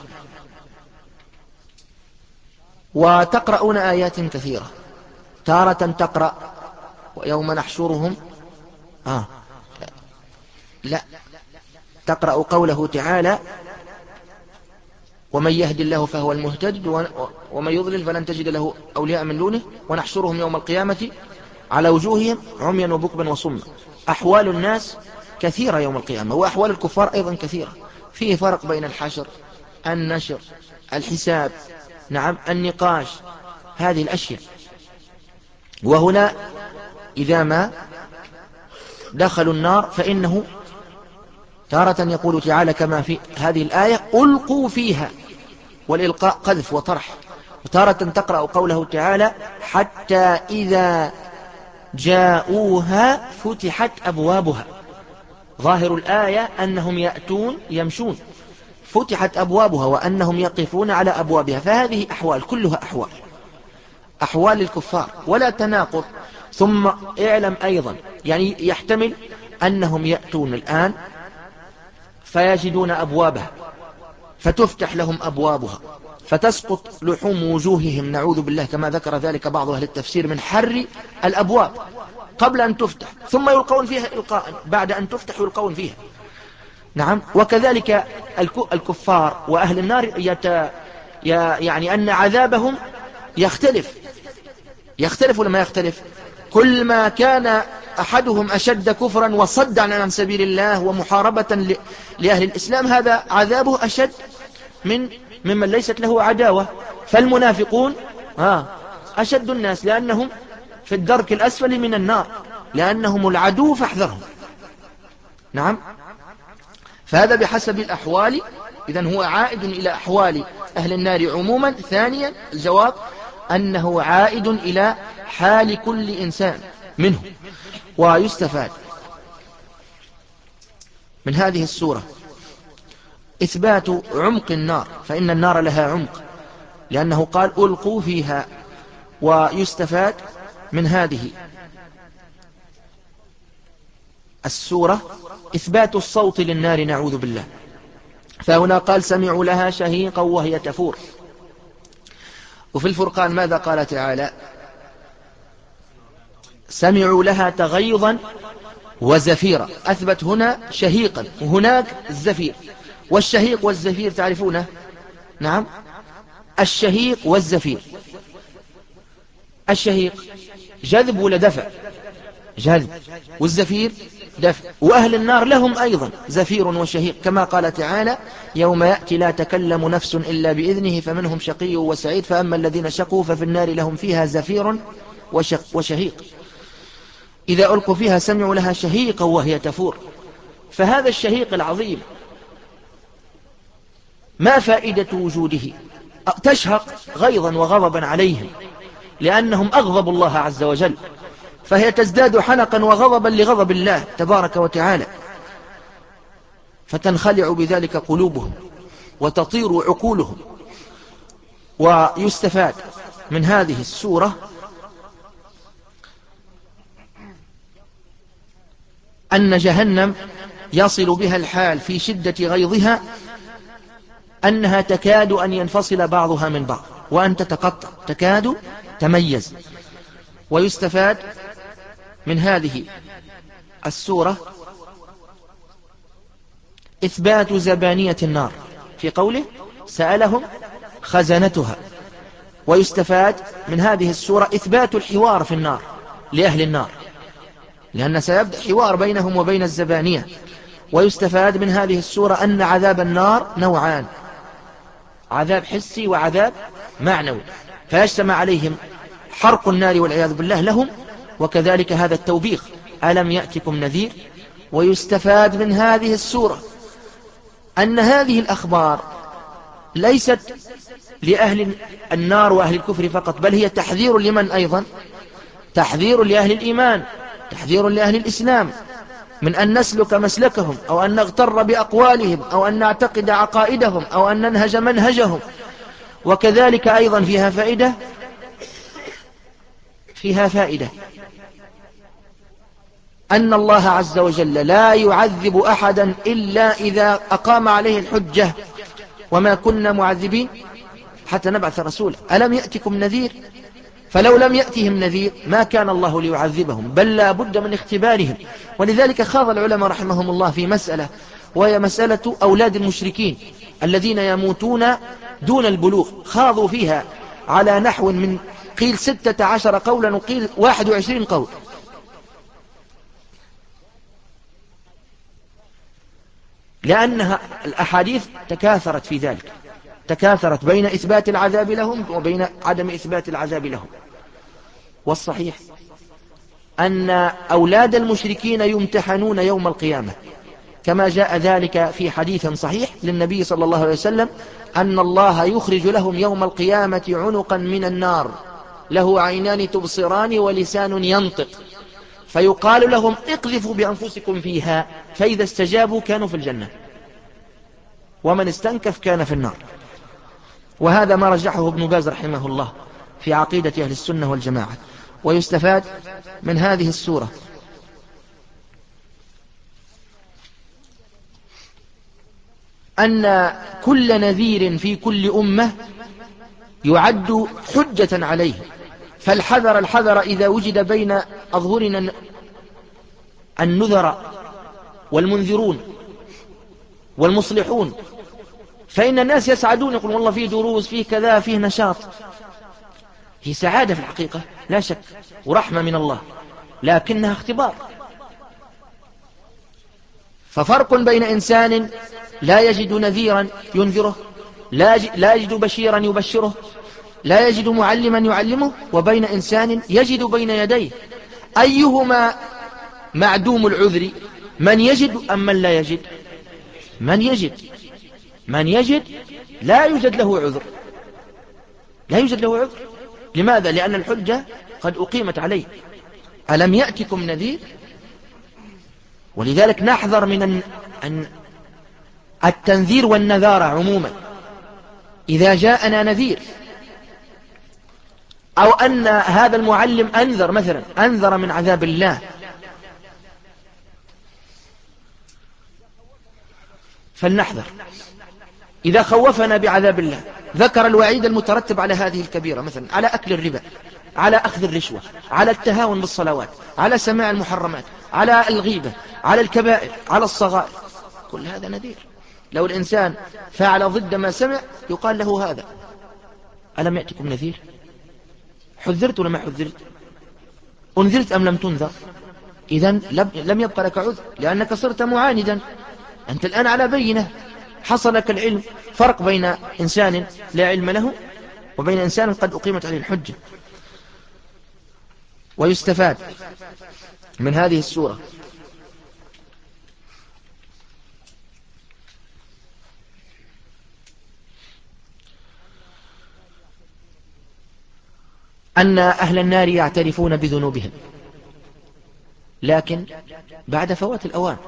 وتقرؤون آيات كثيرة، تارة تقرأ ويوم نحشرهم آه لا تقرأ قوله تعالى ومن يهد الله فهو المهتد ومن يضلل فلن تجد له أولياء من دونه ونحشرهم يوم القيامة على وجوههم عميا وبكما وصما. أحوال الناس كثيرة يوم القيامة، وأحوال الكفار أيضا كثيرة، فيه فرق بين الحشر النشر الحساب نعم النقاش هذه الأشياء. وهنا إذا ما دخلوا النار فإنه تارة يقول تعالى كما في هذه الآية ألقوا فيها، والإلقاء قذف وطرح. وتارة تقرأ قوله تعالى حتى إذا جاءوها فتحت أبوابها، ظاهر الآية أنهم يأتون يمشون، فتحت أبوابها وأنهم يقفون على أبوابها. فهذه أحوال كلها أحوال أحوال الكفار ولا تناقض. ثم اعلم أيضا يعني يحتمل أنهم يأتون الآن فيجدون أبوابها فتفتح لهم أبوابها فتسقط لحوم وجوههم نعوذ بالله، كما ذكر ذلك بعض أهل التفسير من حر الأبواب قبل أن تفتح، ثم يلقون فيها إلقاء بعد أن تفتح يلقون فيها. نعم. وكذلك الكفار وأهل النار يت... يعني أن عذابهم يختلف يختلف ولا ما يختلف؟ كل ما كان أحدهم أشد كفرا وصدا عن سبيل الله ومحاربة لأهل الإسلام، هذا عذابه أشد من ممن ليست له عداوة. فالمنافقون أشد الناس لأنهم في الدرك الأسفل من النار، لأنهم العدو فاحذرهم. نعم، فهذا بحسب الأحوال، إذن هو عائد إلى أحوال أهل النار عموما. ثانيا الجواب أنه عائد إلى حال كل إنسان منهم. ويستفاد من هذه السورة إثبات عمق النار، فإن النار لها عمق لأنه قال ألقوا فيها. ويستفاد من هذه السورة إثبات الصوت للنار، نعوذ بالله. فهنا قال سمعوا لها شهيقا وهي تفور. وفي الفرقان ماذا قال تعالى؟ سمعوا لها تغيظا وزفيرا. أثبت هنا شهيقا وهناك الزفير. والشهيق والزفير تعرفونه؟ نعم، الشهيق والزفير، الشهيق جذب ولا دفع؟ جذب. والزفير دفع. وأهل النار لهم أيضا زفير وشهيق، كما قال تعالى يوم يأتي لا تكلم نفس إلا بإذنه فمنهم شقي وسعيد فأما الذين شقوا ففي النار لهم فيها زفير وشهيق. إذا ألقوا فيها سمعوا لها شهيقا وهي تفور. فهذا الشهيق العظيم ما فائدة وجوده؟ تشهق غيظا وغضبا عليهم لأنهم أغضبوا الله عز وجل، فهي تزداد حنقا وغضبا لغضب الله تبارك وتعالى، فتنخلع بذلك قلوبهم وتطير عقولهم. ويستفاد من هذه السورة أن جهنم يصل بها الحال في شدة غيظها أنها تكاد أن ينفصل بعضها من بعض وأن تتقطع، تكاد تميز. ويستفاد من هذه السورة إثبات زبانية النار في قوله سألهم خزنتها. ويستفاد من هذه السورة إثبات الحوار في النار لأهل النار، لأن سيبدأ حوار بينهم وبين الزبانية. ويستفاد من هذه السورة أن عذاب النار نوعان، عذاب حسي وعذاب معنوي، فيجتمع عليهم حرق النار والعياذ بالله لهم، وكذلك هذا التوبيخ ألم يأتكم نذير. ويستفاد من هذه السورة أن هذه الأخبار ليست لأهل النار وأهل الكفر فقط، بل هي تحذير لمن أيضا؟ تحذير لأهل الإيمان، تحذير لأهل الإسلام من أن نسلك مسلكهم أو أن نغتر بأقوالهم أو أن نعتقد عقائدهم أو أن ننهج منهجهم. وكذلك أيضا فيها فائدة فيها فائدة أن الله عز وجل لا يعذب أحدا إلا إذا أقام عليه الحجة، وما كنا معذبين حتى نبعث رسولا. ألم يأتكم نذير؟ فلو لم يأتهم نذير ما كان الله ليعذبهم، بل لا بد من اختبارهم. ولذلك خاض العلماء رحمهم الله في مسألة، وهي مسألة أولاد المشركين الذين يموتون دون البلوغ. خاضوا فيها على نحو من قيل ستة عشر قولا وقيل واحد وعشرين قول. لأنها الأحاديث تكاثرت في ذلك، تكاثرت بين إثبات العذاب لهم وبين عدم إثبات العذاب لهم. والصحيح أن أولاد المشركين يمتحنون يوم القيامة، كما جاء ذلك في حديث صحيح للنبي صلى الله عليه وسلم أن الله يخرج لهم يوم القيامة عنقا من النار له عينان تبصران ولسان ينطق، فيقال لهم اقذفوا بأنفسكم فيها، فإذا استجابوا كانوا في الجنة ومن استنكف كان في النار. وهذا ما رجحه ابن باز رحمه الله في عقيدة أهل السنة والجماعة. ويستفاد من هذه السورة أن كل نذير في كل أمة يعد حجة عليه، فالحذر الحذر إذا وجد بين أظهرنا النذر والمنذرون والمصلحون، فإن الناس يسعدون، يقول والله فيه دروس، فيه كذا، فيه نشاط، هي سعادة في الحقيقة لا شك ورحمة من الله. لكنها اختبار. ففرق بين إنسان لا يجد نذيرا ينذره، لا يجد بشيرا يبشره، لا يجد معلما يعلمه، وبين إنسان يجد بين يديه. أيهما معدوم العذر، من يجد أم من لا يجد؟ من يجد. من يجد لا يوجد له عذر، لا يوجد له عذر. لماذا؟ لأن الحجة قد أقيمت عليه. ألم يأتكم نذير؟ ولذلك نحذر من التنذير والنذارة عموما. إذا جاءنا نذير أو أن هذا المعلم أنذر مثلا، أنذر من عذاب الله، فلنحذر. إذا خوفنا بعذاب الله، ذكر الوعيد المترتب على هذه الكبيرة، مثلا على أكل الربا، على أخذ الرشوة، على التهاون بالصلوات، على سماع المحرمات، على الغيبة، على الكبائر، على الصغائر، كل هذا نذير. لو الإنسان فعل ضد ما سمع يقال له هذا. ألم يأتكم نذير؟ حذرت ولا ما حذرت؟ أنذرت أم لم تنذر؟ إذن لم يبقى لك عذر، لأنك صرت معاندا. أنت الآن على بينة، حصل لك العلم. فرق بين إنسان لا علم له وبين إنسان قد أقيمت عليه الحجة. ويستفاد من هذه السورة أن أهل النار يعترفون بذنوبهم، لكن بعد فوات الأوان.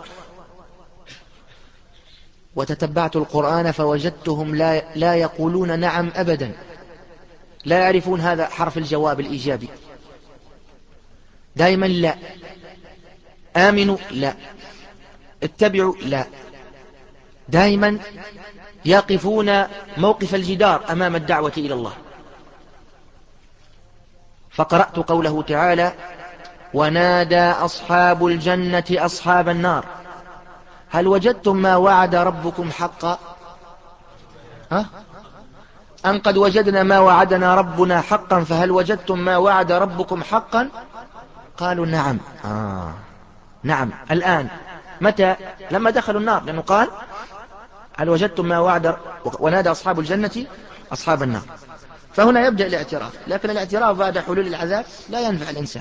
وتتبعت القرآن فوجدتهم لا, لا يقولون نعم أبدا، لا يعرفون هذا حرف الجواب الإيجابي. دائما لا. آمنوا لا. اتبعوا لا. دائما يقفون موقف الجدار أمام الدعوة إلى الله. فقرأت قوله تعالى: ونادى أصحاب الجنة أصحاب النار هل وجدتم ما وعد ربكم حقا؟ ها؟ أن قد وجدنا ما وعدنا ربنا حقا فهل وجدتم ما وعد ربكم حقا؟ قالوا نعم. آه. نعم. الآن متى؟ لما دخلوا النار، لأنه قال هل وجدتم ما وعد، ونادى أصحاب الجنة أصحاب النار. فهنا يبدأ الاعتراف، لكن الاعتراف بعد حلول العذاب لا ينفع الإنسان.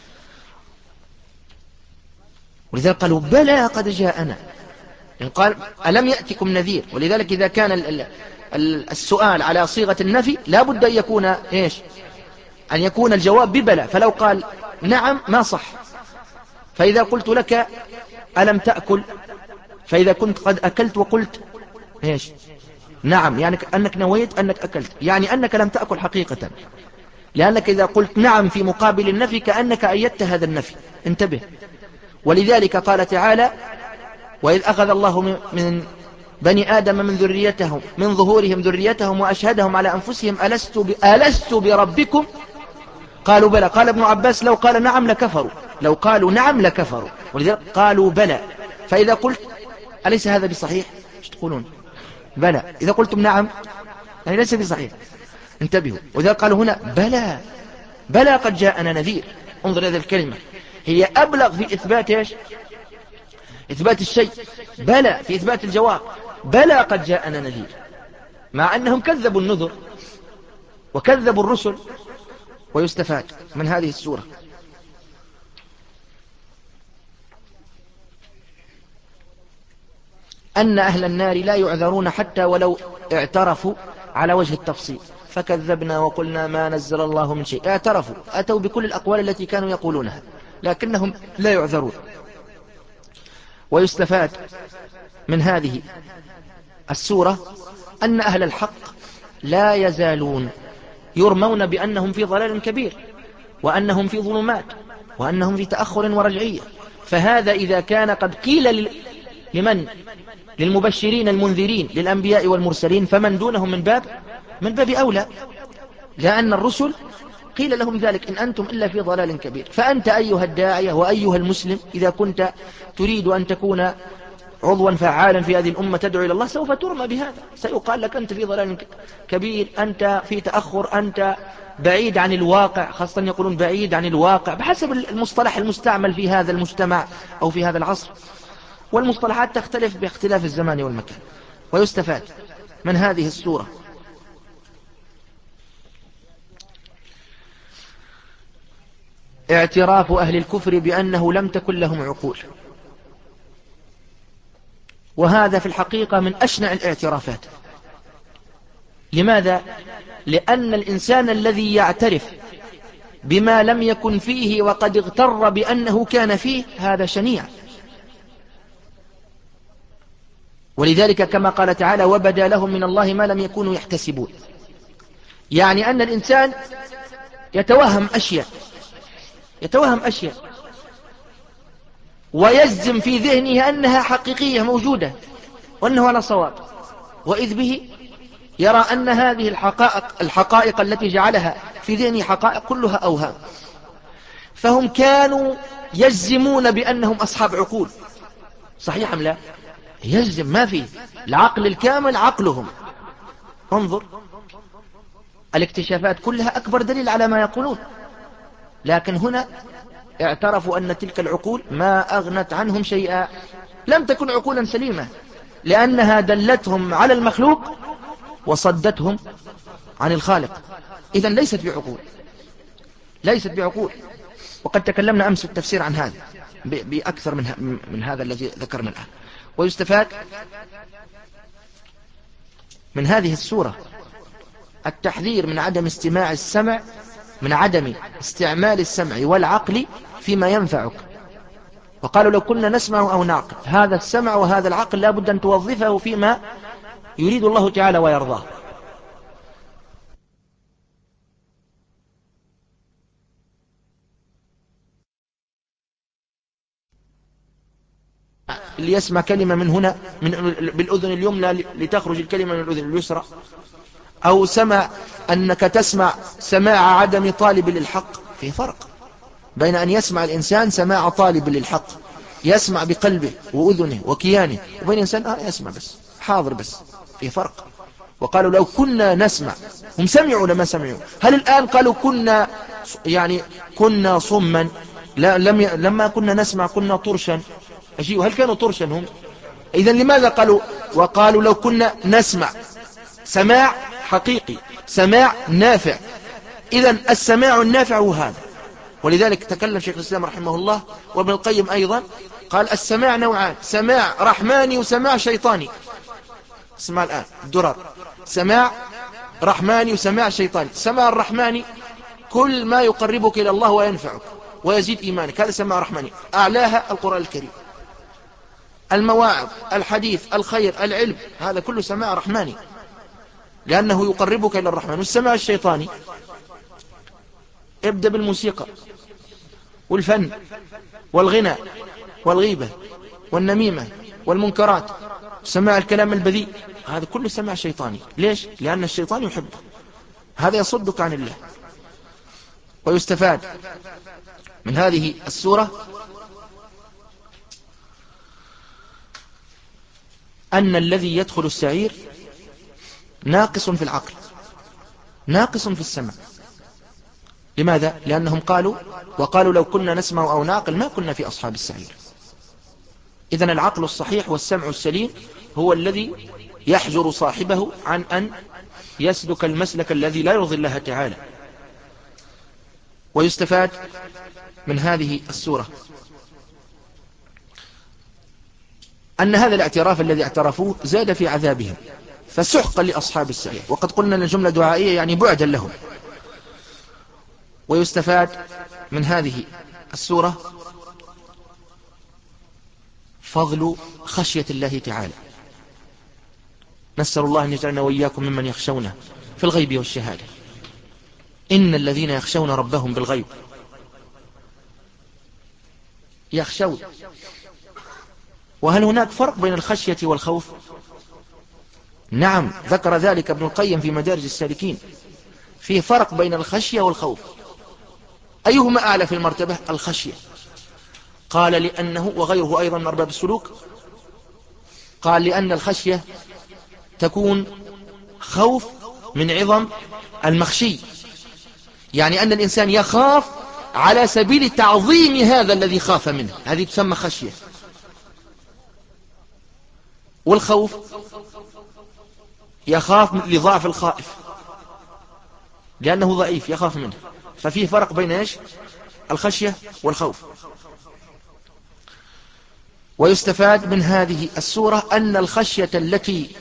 ولذلك قالوا بلى قد جاءنا، يعني قال ألم يأتكم نذير. ولذلك إذا كان السؤال على صيغة النفي لا بد أن يكون إيش؟ أن يكون الجواب ببلى. فلو قال نعم ما صح. فإذا قلت لك ألم تأكل، فإذا كنت قد أكلت وقلت إيش؟ نعم، يعني أنك نويت أنك أكلت، يعني أنك لم تأكل حقيقة. لأنك إذا قلت نعم في مقابل النفي كأنك أيدت هذا النفي. انتبه. ولذلك قال تعالى: وإذ أخذ الله من بني آدم من ذريتهم من ظهورهم ذريتهم وأشهدهم على أنفسهم ألست, ب... ألست بربكم قالوا بلى. قال ابن عباس: لو قال نعم لكفروا، لو قالوا نعم لكفروا. ولذلك قالوا بلى. فإذا قلت أليس هذا بصحيح؟ ايش تقولون؟ بلى. إذا قلتم نعم يعني ليس بصحيح. انتبهوا. وإذا قالوا هنا بلى، بلى قد جاءنا نذير. انظر هذه الكلمة، هي أبلغ في إثبات إيش؟ إثبات الشيء. بلى في إثبات الجواب. بلى قد جاءنا نذير، مع أنهم كذبوا النذر وكذبوا الرسل. ويستفاد من هذه السورة أن أهل النار لا يعذرون حتى ولو اعترفوا على وجه التفصيل. فكذبنا وقلنا ما نزل الله من شيء. اعترفوا، أتوا بكل الأقوال التي كانوا يقولونها، لكنهم لا يعذرون. ويستفاد من هذه السورة أن أهل الحق لا يزالون يرمون بأنهم في ضلال كبير، وأنهم في ظلمات، وأنهم في تأخر ورجعية. فهذا إذا كان قد قيل لمن؟ للمبشرين المنذرين للأنبياء والمرسلين، فمن دونهم من باب من باب أولى، لأن الرسل قيل لهم ذلك: إن أنتم إلا في ضلال كبير. فأنت أيها الداعية وأيها المسلم إذا كنت تريد أن تكون عضوا فعالا في هذه الأمة تدعو إلى الله سوف ترمى بهذا، سيقال لك أنت في ضلال كبير، أنت في تأخر، أنت بعيد عن الواقع، خاصة يقولون بعيد عن الواقع بحسب المصطلح المستعمل في هذا المجتمع أو في هذا العصر، والمصطلحات تختلف باختلاف الزمان والمكان. ويستفاد من هذه السورة اعتراف أهل الكفر بأنه لم تكن لهم عقول، وهذا في الحقيقة من أشنع الاعترافات. لماذا؟ لأن الإنسان الذي يعترف بما لم يكن فيه وقد اغتر بأنه كان فيه هذا شنيع. ولذلك كما قال تعالى وبدا لهم من الله ما لم يكونوا يحتسبون، يعني أن الإنسان يتوهم أشياء يتوهم أشياء ويجزم في ذهنه أنها حقيقية موجودة وأنه على صواب، وإذ به يرى أن هذه الحقائق, الحقائق التي جعلها في ذهنه حقائق كلها أوهام. فهم كانوا يجزمون بأنهم أصحاب عقول، صحيح أم لا؟ يجزم، ما فيه العقل الكامل عقلهم. انظر الاكتشافات كلها أكبر دليل على ما يقولون، لكن هنا اعترفوا أن تلك العقول ما أغنت عنهم شيئا، لم تكن عقولا سليمة، لأنها دلتهم على المخلوق وصدتهم عن الخالق. إذن ليست بعقول، ليست بعقول. وقد تكلمنا أمس التفسير عن هذا بأكثر من, من هذا الذي ذكرنا الآن. ويستفاد من هذه السورة التحذير من عدم استماع السمع من عدم استعمال السمع والعقل فيما ينفعك. وقالوا لو كنا نسمع أو نعقل، هذا السمع وهذا العقل لا بد أن توظفه فيما يريد الله تعالى ويرضاه. اللي يسمع كلمة من هنا من بالأذن اليمنى لتخرج الكلمة من الأذن اليسرى، أو سمع أنك تسمع سماع عدم طالب للحق، في فرق بين أن يسمع الإنسان سماع طالب للحق يسمع بقلبه وأذنه وكيانه، وبين إنسان آه يسمع بس حاضر بس، في فرق. وقالوا لو كنا نسمع، هم سمعوا لما سمعوا. هل الآن قالوا كنا يعني كنا صما؟ لا، لم ي... لما كنا نسمع كنا طرشا. هل كانوا طرشا هم؟ إذن لماذا قالوا وقالوا لو كنا نسمع؟ سماع حقيقي، سماع نافع. إذن السماع النافع هو هذا. ولذلك تكلم شيخ الإسلام رحمه الله وابن القيم أيضا، قال السماع نوعان، سماع رحماني وسماع شيطاني. اسمع الآن الدرر، سماع رحماني وسماع شيطاني. سماع الرحماني كل ما يقربك إلى الله وينفعك ويزيد إيمانك، هذا سماع رحماني، أعلاها القرآن الكريم، المواعظ، الحديث، الخير، العلم، هذا كله سماع رحماني لأنه يقربك إلى الرحمن. والسماع الشيطاني ابدأ بالموسيقى والفن والغنى والغيبة والنميمة والمنكرات، سماع الكلام البذيء، هذا كله سماع شيطاني. ليش؟ لأن الشيطان يحبه، هذا يصدك عن الله. ويستفاد من هذه السورة أن الذي يدخل السعير ناقص في العقل ناقص في السمع. لماذا؟ لأنهم قالوا وقالوا لو كنا نسمع أو نعقل ما كنا في أصحاب السعير. إذن العقل الصحيح والسمع السليم هو الذي يحجر صاحبه عن أن يسلك المسلك الذي لا يرضي الله تعالى. ويستفاد من هذه السورة أن هذا الاعتراف الذي اعترفوه زاد في عذابهم، فسحقا لأصحاب السعير. وقد قلنا أن الجملة دعائية يعني بعدا لهم. ويستفاد من هذه السورة فضل خشية الله تعالى. نسأل الله أن يجعلنا وإياكم ممن يخشونه في الغيب والشهادة. إن الذين يخشون ربهم بالغيب يخشون. وهل هناك فرق بين الخشية والخوف؟ نعم، ذكر ذلك ابن القيم في مدارج السالكين، فيه فرق بين الخشية والخوف. أيهما أعلى في المرتبة؟ الخشية. قال لأنه وغيره أيضا من أرباب السلوك قال لأن الخشية تكون خوف من عظم المخشي، يعني أن الإنسان يخاف على سبيل تعظيم هذا الذي خاف منه، هذه تسمى خشية. والخوف يخاف لضعف الخائف لأنه ضعيف يخاف منه، ففيه فرق بين إيش؟ الخشية والخوف. ويستفاد من هذه السورة أن الخشية التي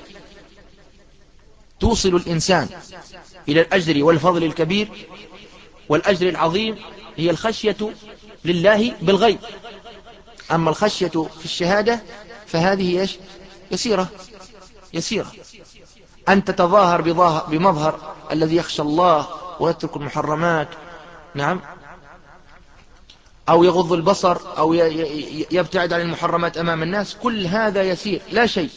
توصل الإنسان إلى الأجر والفضل الكبير والأجر العظيم هي الخشية لله بالغيب. أما الخشية في الشهادة فهذه إيش؟ يسيرة يسيرة أن تتظاهر بمظهر الذي يخشى الله ويترك المحرمات، نعم، أو يغض البصر أو يبتعد عن المحرمات أمام الناس، كل هذا يسير لا شيء.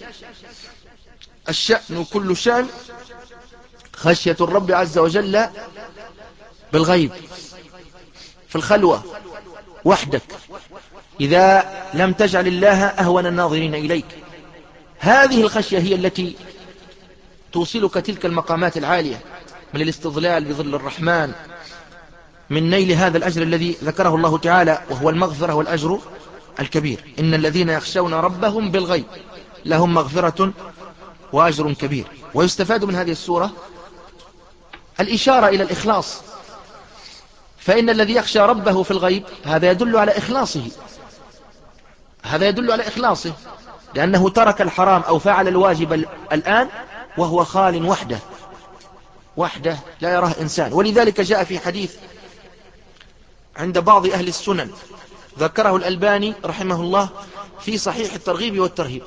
الشأن كل شأن خشية الرب عز وجل بالغيب في الخلوة وحدك، إذا لم تجعل الله أهون الناظرين إليك. هذه الخشية هي التي توصلك تلك المقامات العالية من الاستظلال بظل الرحمن، من نيل هذا الأجر الذي ذكره الله تعالى وهو المغفرة والأجر الكبير. إن الذين يخشون ربهم بالغيب لهم مغفرة وأجر كبير. ويستفاد من هذه السورة الإشارة إلى الإخلاص، فإن الذي يخشى ربه في الغيب هذا يدل على إخلاصه، هذا يدل على إخلاصه لأنه ترك الحرام أو فعل الواجب الآن وهو خال وحده وحده لا يراه إنسان. ولذلك جاء في حديث عند بعض أهل السنن ذكره الألباني رحمه الله في صحيح الترغيب والترهيب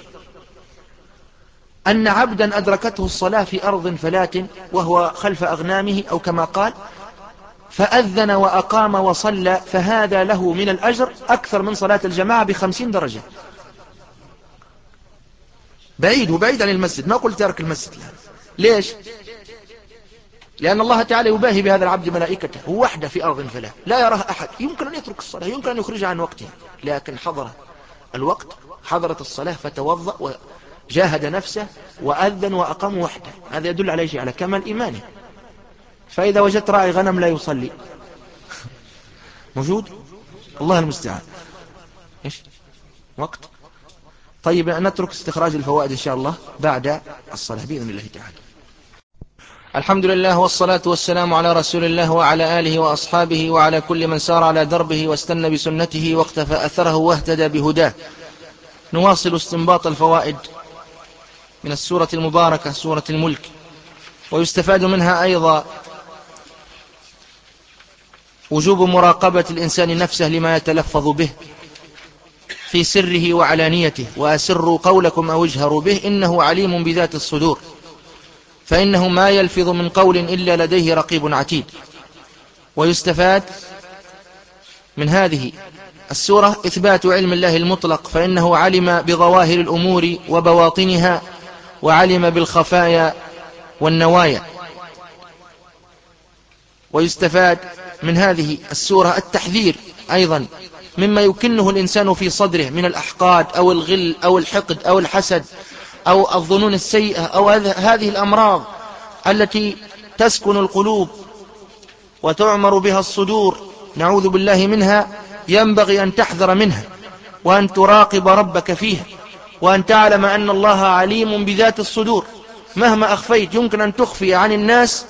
أن عبدا أدركته الصلاة في أرض فلات وهو خلف أغنامه أو كما قال، فأذن وأقام وصلى، فهذا له من الأجر أكثر من صلاة الجماعة بخمسين درجة. بعيد وبعيد عن المسجد، ما قلت ترك المسجد لا. ليش؟ لأن الله تعالى يباهي بهذا العبد ملائكته، هو وحده في أرض فلا لا يراه أحد، يمكن أن يترك الصلاة، يمكن أن يخرجها عن وقتها، لكن حضر الوقت، حضرت الصلاة فتوضأ وجاهد نفسه وأذن وأقام وحده. هذا يدل على شيء، على كمال إيمانه. فإذا وجدت راعي غنم لا يصلي موجود، الله المستعان. إيش وقت؟ طيب نترك استخراج الفوائد إن شاء الله بعد الصلاة بإذن الله تعالى. الحمد لله والصلاة والسلام على رسول الله وعلى آله وأصحابه وعلى كل من سار على دربه واستنى بسنته واقتفى أثره واهتدى بهداه. نواصل استنباط الفوائد من السورة المباركة سورة الملك. ويستفاد منها أيضا وجوب مراقبة الإنسان نفسه لما يتلفظ به في سره وعلانيته، وأسروا قولكم أو اجهروا به إنه عليم بذات الصدور، فإنه ما يلفظ من قول إلا لديه رقيب عتيد. ويستفاد من هذه السورة إثبات علم الله المطلق، فإنه علم بظواهر الأمور وبواطنها وعلم بالخفايا والنوايا. ويستفاد من هذه السورة التحذير أيضا مما يكنه الإنسان في صدره من الأحقاد أو الغل أو الحقد أو الحسد أو الظنون السيئة أو هذه الأمراض التي تسكن القلوب وتعمر بها الصدور، نعوذ بالله منها. ينبغي أن تحذر منها وأن تراقب ربك فيها، وأن تعلم أن الله عليم بذات الصدور. مهما أخفيت يمكن أن تخفي عن الناس،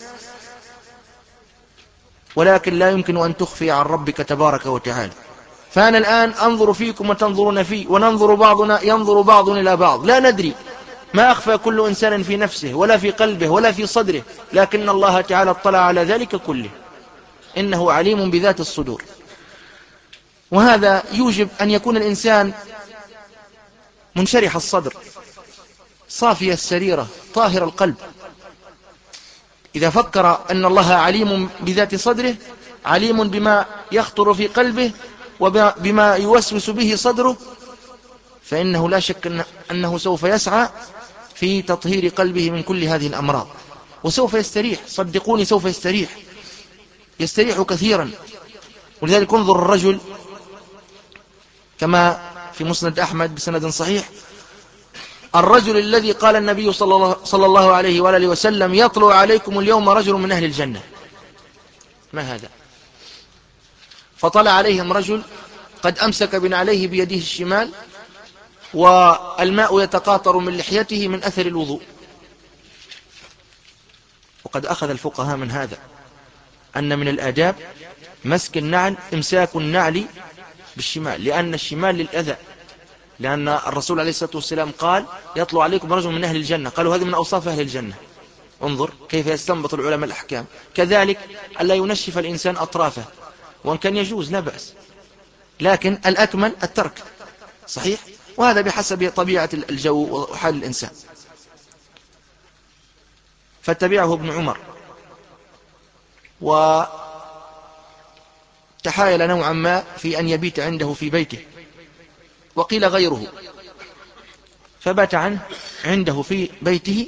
ولكن لا يمكن أن تخفي عن ربك تبارك وتعالى. فأنا الآن أنظر فيكم وتنظرون في، وننظر بعضنا ينظر بعضنا إلى بعض، لا ندري ما أخفى كل إنسان في نفسه ولا في قلبه ولا في صدره، لكن الله تعالى اطلع على ذلك كله، إنه عليم بذات الصدور. وهذا يوجب أن يكون الإنسان منشرح الصدر صافي السريرة طاهر القلب. إذا فكر أن الله عليم بذات صدره، عليم بما يخطر في قلبه وبما يوسوس به صدره، فإنه لا شك أنه سوف يسعى في تطهير قلبه من كل هذه الأمراض، وسوف يستريح، صدقوني سوف يستريح يستريح كثيرا. ولذلك انظر الرجل كما في مسند أحمد بسند صحيح، الرجل الذي قال النبي صلى الله عليه وآله وسلم يطلع عليكم اليوم رجل من أهل الجنة، ما هذا؟ فطلع عليهم رجل قد أمسك بنعليه بيده الشمال والماء يتقاطر من لحيته من أثر الوضوء. وقد أخذ الفقهاء من هذا أن من الآداب مسك النعل إمساك النعل بالشمال، لأن الشمال للأذى، لأن الرسول عليه الصلاة والسلام قال يطلع عليكم رجل من أهل الجنة، قالوا هذه من أوصاف أهل الجنة. انظر كيف يستنبط العلماء الأحكام. كذلك ألا ينشف الإنسان أطرافه، وأن كان يجوز لا بأس، لكن الأكمل الترك، صحيح، وهذا بحسب طبيعة الجو وحال الإنسان. فاتبعه ابن عمر وتحايل نوعا ما في أن يبيت عنده في بيته، وقيل غيره، فبات عنه عنده في بيته،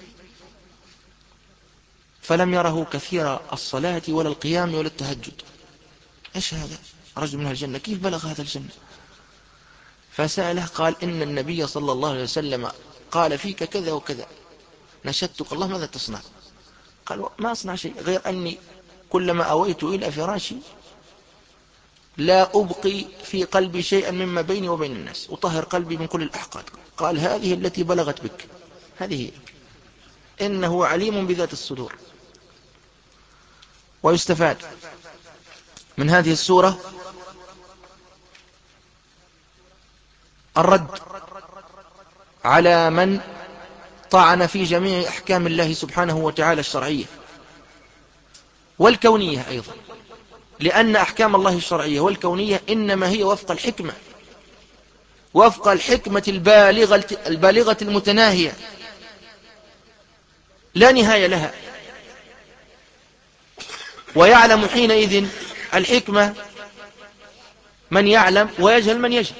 فلم يره كثير الصلاة ولا القيام ولا التهجد. ايش هذا؟ رجل من الجنة، كيف بلغ هذا الجنة؟ فسأله قال إن النبي صلى الله عليه وسلم قال فيك كذا وكذا، نشدتك الله ماذا تصنع؟ قال ما أصنع شيء غير أني كلما أويت إلى فراشي لا أبقي في قلبي شيئا مما بيني وبين الناس، أطهر قلبي من كل الأحقاد. قال هذه التي بلغت بك، هذه هي. إنه عليم بذات الصدور. ويستفاد من هذه السورة الرد على من طعن في جميع أحكام الله سبحانه وتعالى الشرعية والكونية أيضا، لأن أحكام الله الشرعية والكونية إنما هي وفق الحكمة، وفق الحكمة البالغة البالغة المتناهية لا نهاية لها. ويعلم حينئذ الحكمة من يعلم ويجهل من يجهل.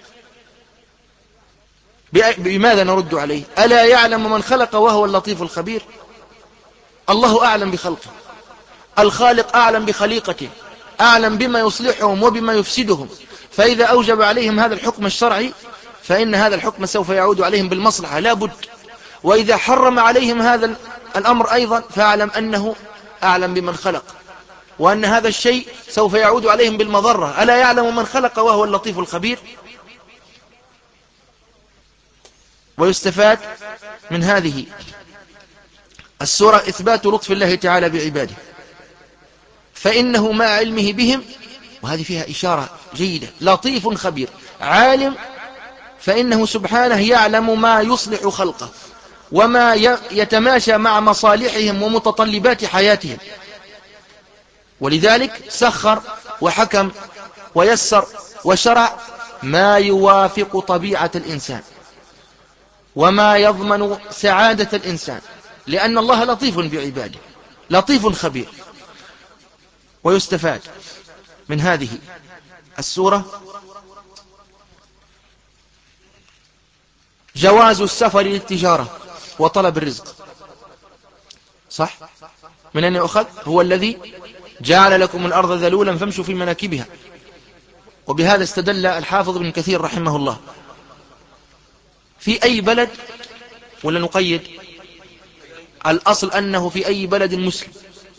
بماذا نرد عليه؟ ألا يعلم من خلق وهو اللطيف الخبير؟ الله أعلم بخلقه، الخالق أعلم بخليقته، أعلم بما يصلحهم وبما يفسدهم، فإذا أوجب عليهم هذا الحكم الشرعي فإن هذا الحكم سوف يعود عليهم بالمصلحة لا بد، وإذا حرم عليهم هذا الأمر أيضا فأعلم أنه أعلم بمن خلق، وأن هذا الشيء سوف يعود عليهم بالمضرة. ألا يعلم من خلق وهو اللطيف الخبير؟ ويستفاد من هذه السورة إثبات لطف الله تعالى بعباده، فإنه مع علمه بهم، وهذه فيها إشارة جيدة، لطيف خبير. عالم فإنه سبحانه يعلم ما يصلح خلقه وما يتماشى مع مصالحهم ومتطلبات حياتهم، ولذلك سخر وحكم ويسر وشرع ما يوافق طبيعة الإنسان وما يضمن سعادة الإنسان، لأن الله لطيف بعباده، لطيف خبير. ويستفاد من هذه السورة جواز السفر للتجارة وطلب الرزق. صح؟ من أين يؤخذ؟ هو الذي جعل لكم الأرض ذلولا فامشوا في مناكبها. وبهذا استدل الحافظ ابن كثير رحمه الله. في أي بلد، ولا نقيد؟ الأصل أنه في أي بلد مسلم،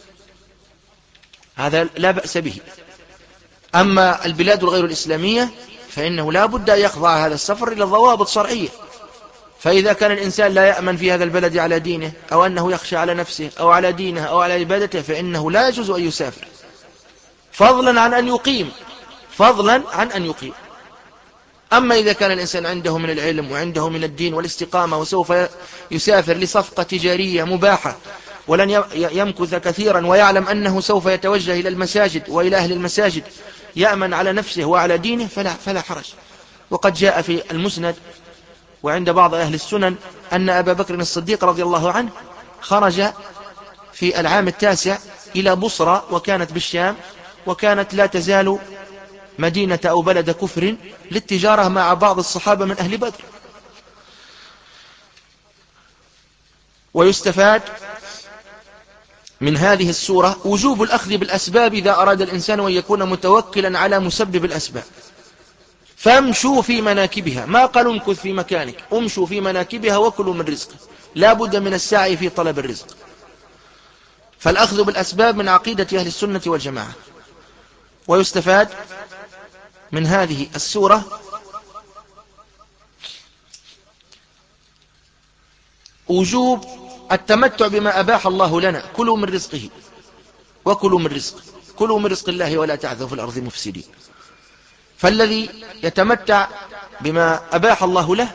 هذا لا بأس به. أما البلاد الغير الإسلامية فإنه لا بد أن يخضع هذا السفر إلى ضوابط شرعية. فإذا كان الإنسان لا يأمن في هذا البلد على دينه، أو أنه يخشى على نفسه أو على دينه أو على عبادته، فإنه لا يجوز أن يسافر، فضلا عن أن يقيم، فضلا عن أن يقيم. أما إذا كان الإنسان عنده من العلم وعنده من الدين والاستقامة وسوف يسافر لصفقة تجارية مباحة ولن يمكث كثيرا، ويعلم أنه سوف يتوجه إلى المساجد وإلى أهل المساجد، يأمن على نفسه وعلى دينه، فلا, فلا حرج. وقد جاء في المسند وعند بعض أهل السنن أن أبا بكر الصديق رضي الله عنه خرج في العام التاسع إلى بصرى، وكانت بالشام، وكانت لا تزال مدينة أو بلد كفر، للتجارة مع بعض الصحابة من أهل بدر. ويستفاد من هذه السورة وجوب الأخذ بالأسباب إذا أراد الإنسان أن يكون متوكلا على مسبب الأسباب. فامشوا في مناكبها، ما قال امكث في مكانك، امشوا في مناكبها وكلوا من رزقه. لا بد من السعي في طلب الرزق. فالأخذ بالأسباب من عقيدة أهل السنة والجماعة. ويستفاد من هذه السورة وجوب التمتع بما أباح الله لنا. كلوا من رزقه وكلوا من رزقه، كلوا من رزق الله ولا تعثوا في الأرض مفسدين. فالذي يتمتع بما أباح الله له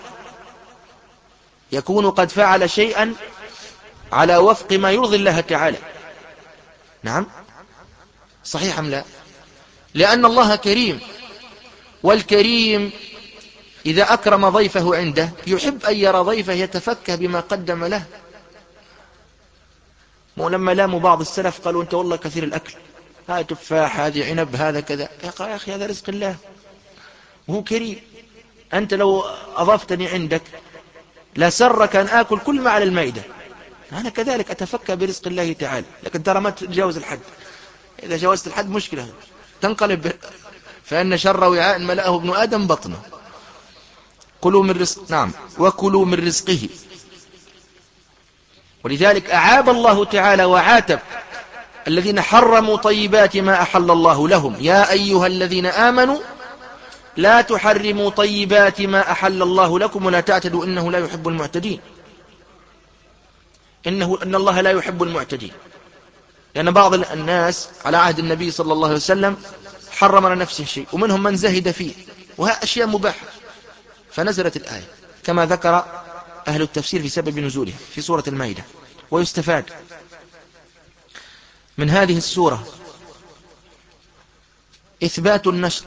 يكون قد فعل شيئا على وفق ما يرضي الله تعالى. نعم صحيح أم لا؟ لأن الله كريم، والكريم إذا أكرم ضيفه عنده يحب أن يرى ضيفه يتفكه بما قدم له. مو لما لاموا بعض السلف قالوا أنت والله كثير الأكل، هذا تفاح، هذه عنب، هذا كذا. يا أخي هذا رزق الله وهو كريم. أنت لو أضفتني عندك لسرك أن آكل كل ما على المائدة، أنا كذلك أتفكى برزق الله تعالى. لكن ترى ما تتجاوز الحد، إذا جاوزت الحد مشكلة تنقلب، فإن شر وعاء ملأه ابن آدم بطنه. كلوا من رزق، نعم، وكلوا من رزقه. ولذلك أعاب الله تعالى وعاتب الذين حرموا طيبات ما أحل الله لهم. يا أيها الذين آمنوا لا تحرموا طيبات ما أحل الله لكم ولا تعتدوا إنه لا يحب المعتدين. إنه إن الله لا يحب المعتدين. لأن بعض الناس على عهد النبي صلى الله عليه وسلم حرم على نفسه شيء، ومنهم من زهد فيه، وها أشياء مباحة، فنزلت الآية كما ذكر أهل التفسير في سبب نزولها في سورة المائدة. ويستفاد من هذه السورة إثبات النشر،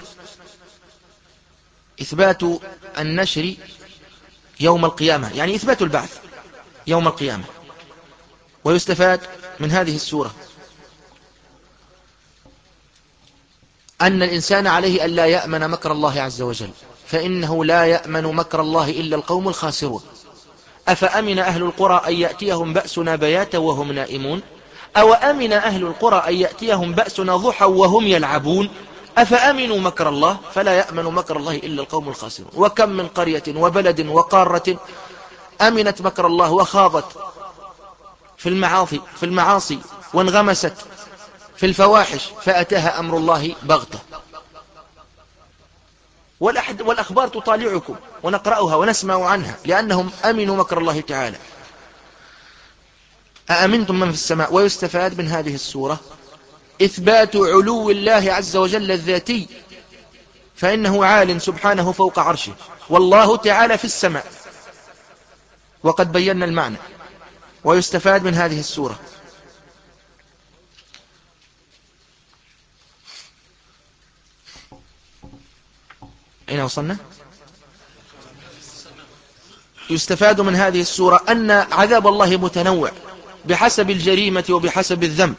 إثبات النشر يوم القيامة، يعني إثبات البعث يوم القيامة. ويستفاد من هذه السورة أن الإنسان عليه أن لا يأمن مكر الله عز وجل، فإنه لا يأمن مكر الله إلا القوم الخاسرون. أفأمن أهل القرى أن يأتيهم بأسنا بياتا وهم نائمون، أو أمن أهل القرى أن يأتيهم بأسنا ضحى وهم يلعبون، أفأمنوا مكر الله فلا يأمن مكر الله إلا القوم الخاسرون. وكم من قرية وبلد وقارة أمنت مكر الله وخاضت في المعاصي في المعاصي وانغمست في الفواحش فأتاها أمر الله بغتة. والأخبار تطالعكم ونقرأها ونسمع عنها لأنهم أمنوا مكر الله تعالى. أأمنتم من في السماء. ويستفاد من هذه السورة إثبات علو الله عز وجل الذاتي، فإنه عال سبحانه فوق عرشه، والله تعالى في السماء، وقد بينا المعنى. ويستفاد من هذه السورة أين وصلنا؟ يستفاد من هذه السورة أن عذاب الله متنوع بحسب الجريمة وبحسب الذنب،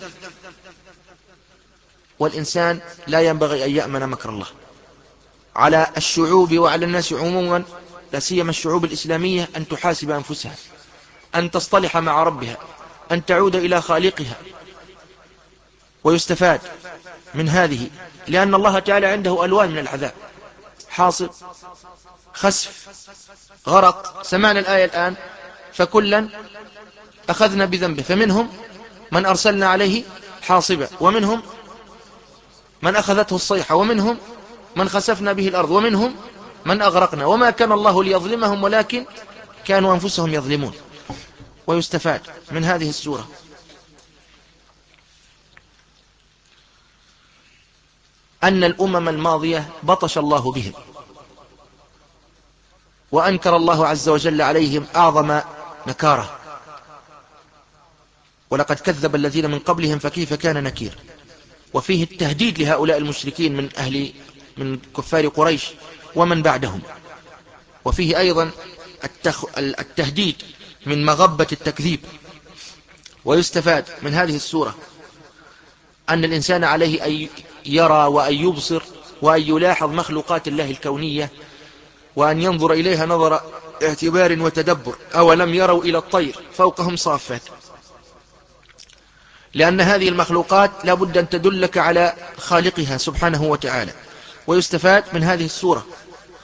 والإنسان لا ينبغي أن يأمن مكر الله. على الشعوب وعلى الناس عموما، لا سيما الشعوب الإسلامية، أن تحاسب أنفسها، أن تصطلح مع ربها، أن تعود إلى خالقها. ويستفاد من هذه لأن الله تعالى عنده ألوان من العذاب: حاصب، خسف، غرق. سمعنا الآية الآن: فكلا أخذنا بذنبه، فمنهم من أرسلنا عليه حاصبا، ومنهم من أخذته الصيحة، ومنهم من خسفنا به الأرض، ومنهم من أغرقنا، وما كان الله ليظلمهم ولكن كانوا أنفسهم يظلمون. ويستفاد من هذه السورة أن الأمم الماضية بطش الله بهم، وأنكر الله عز وجل عليهم أعظم نكارة، ولقد كذب الذين من قبلهم فكيف كان نكير. وفيه التهديد لهؤلاء المشركين من أهل من كفار قريش ومن بعدهم، وفيه أيضا التخ... التهديد من مغبة التكذيب. ويستفاد من هذه السورة أن الإنسان عليه أن يرى وأن يبصر وأن يلاحظ مخلوقات الله الكونية، وأن ينظر إليها نظر اعتبار وتدبر. أولم يروا إلى الطير فوقهم صافات، لأن هذه المخلوقات لا بد أن تدلك على خالقها سبحانه وتعالى. ويستفاد من هذه السورة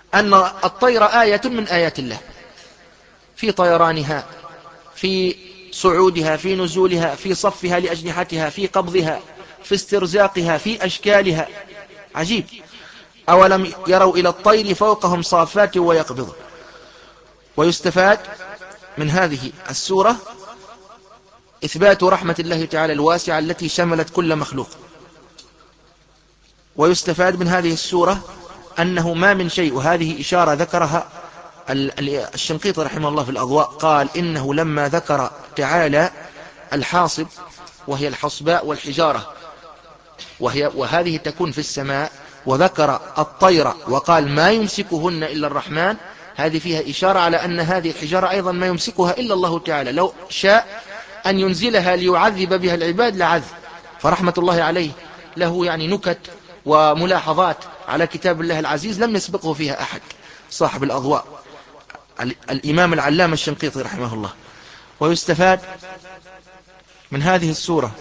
أن الطير آية من آيات الله، في طيرانها، في صعودها، في نزولها، في صفها لأجنحتها، في قبضها، في استرزاقها، في أشكالها. عجيب. أولم يروا إلى الطير فوقهم صافات ويقبض. ويستفاد من هذه السورة إثبات رحمة الله تعالى الواسعة التي شملت كل مخلوق. ويستفاد من هذه السورة أنه ما من شيء، وهذه إشارة ذكرها الشنقيطي رحمه الله في الأضواء، قال إنه لما ذكر تعالى الحاصب وهي الحصباء والحجارة، وهي وهذه تكون في السماء، وذكر الطير وقال ما يمسكهن إلا الرحمن، هذه فيها إشارة على أن هذه الحجارة أيضا ما يمسكها إلا الله تعالى، لو شاء أن ينزلها ليعذب بها العباد لعذب. فرحمة الله عليه له يعني نكت وملاحظات على كتاب الله العزيز لم يسبقه فيها أحد، صاحب الأضواء الإمام العلامة الشنقيطي رحمه الله. ويستفاد من هذه السورة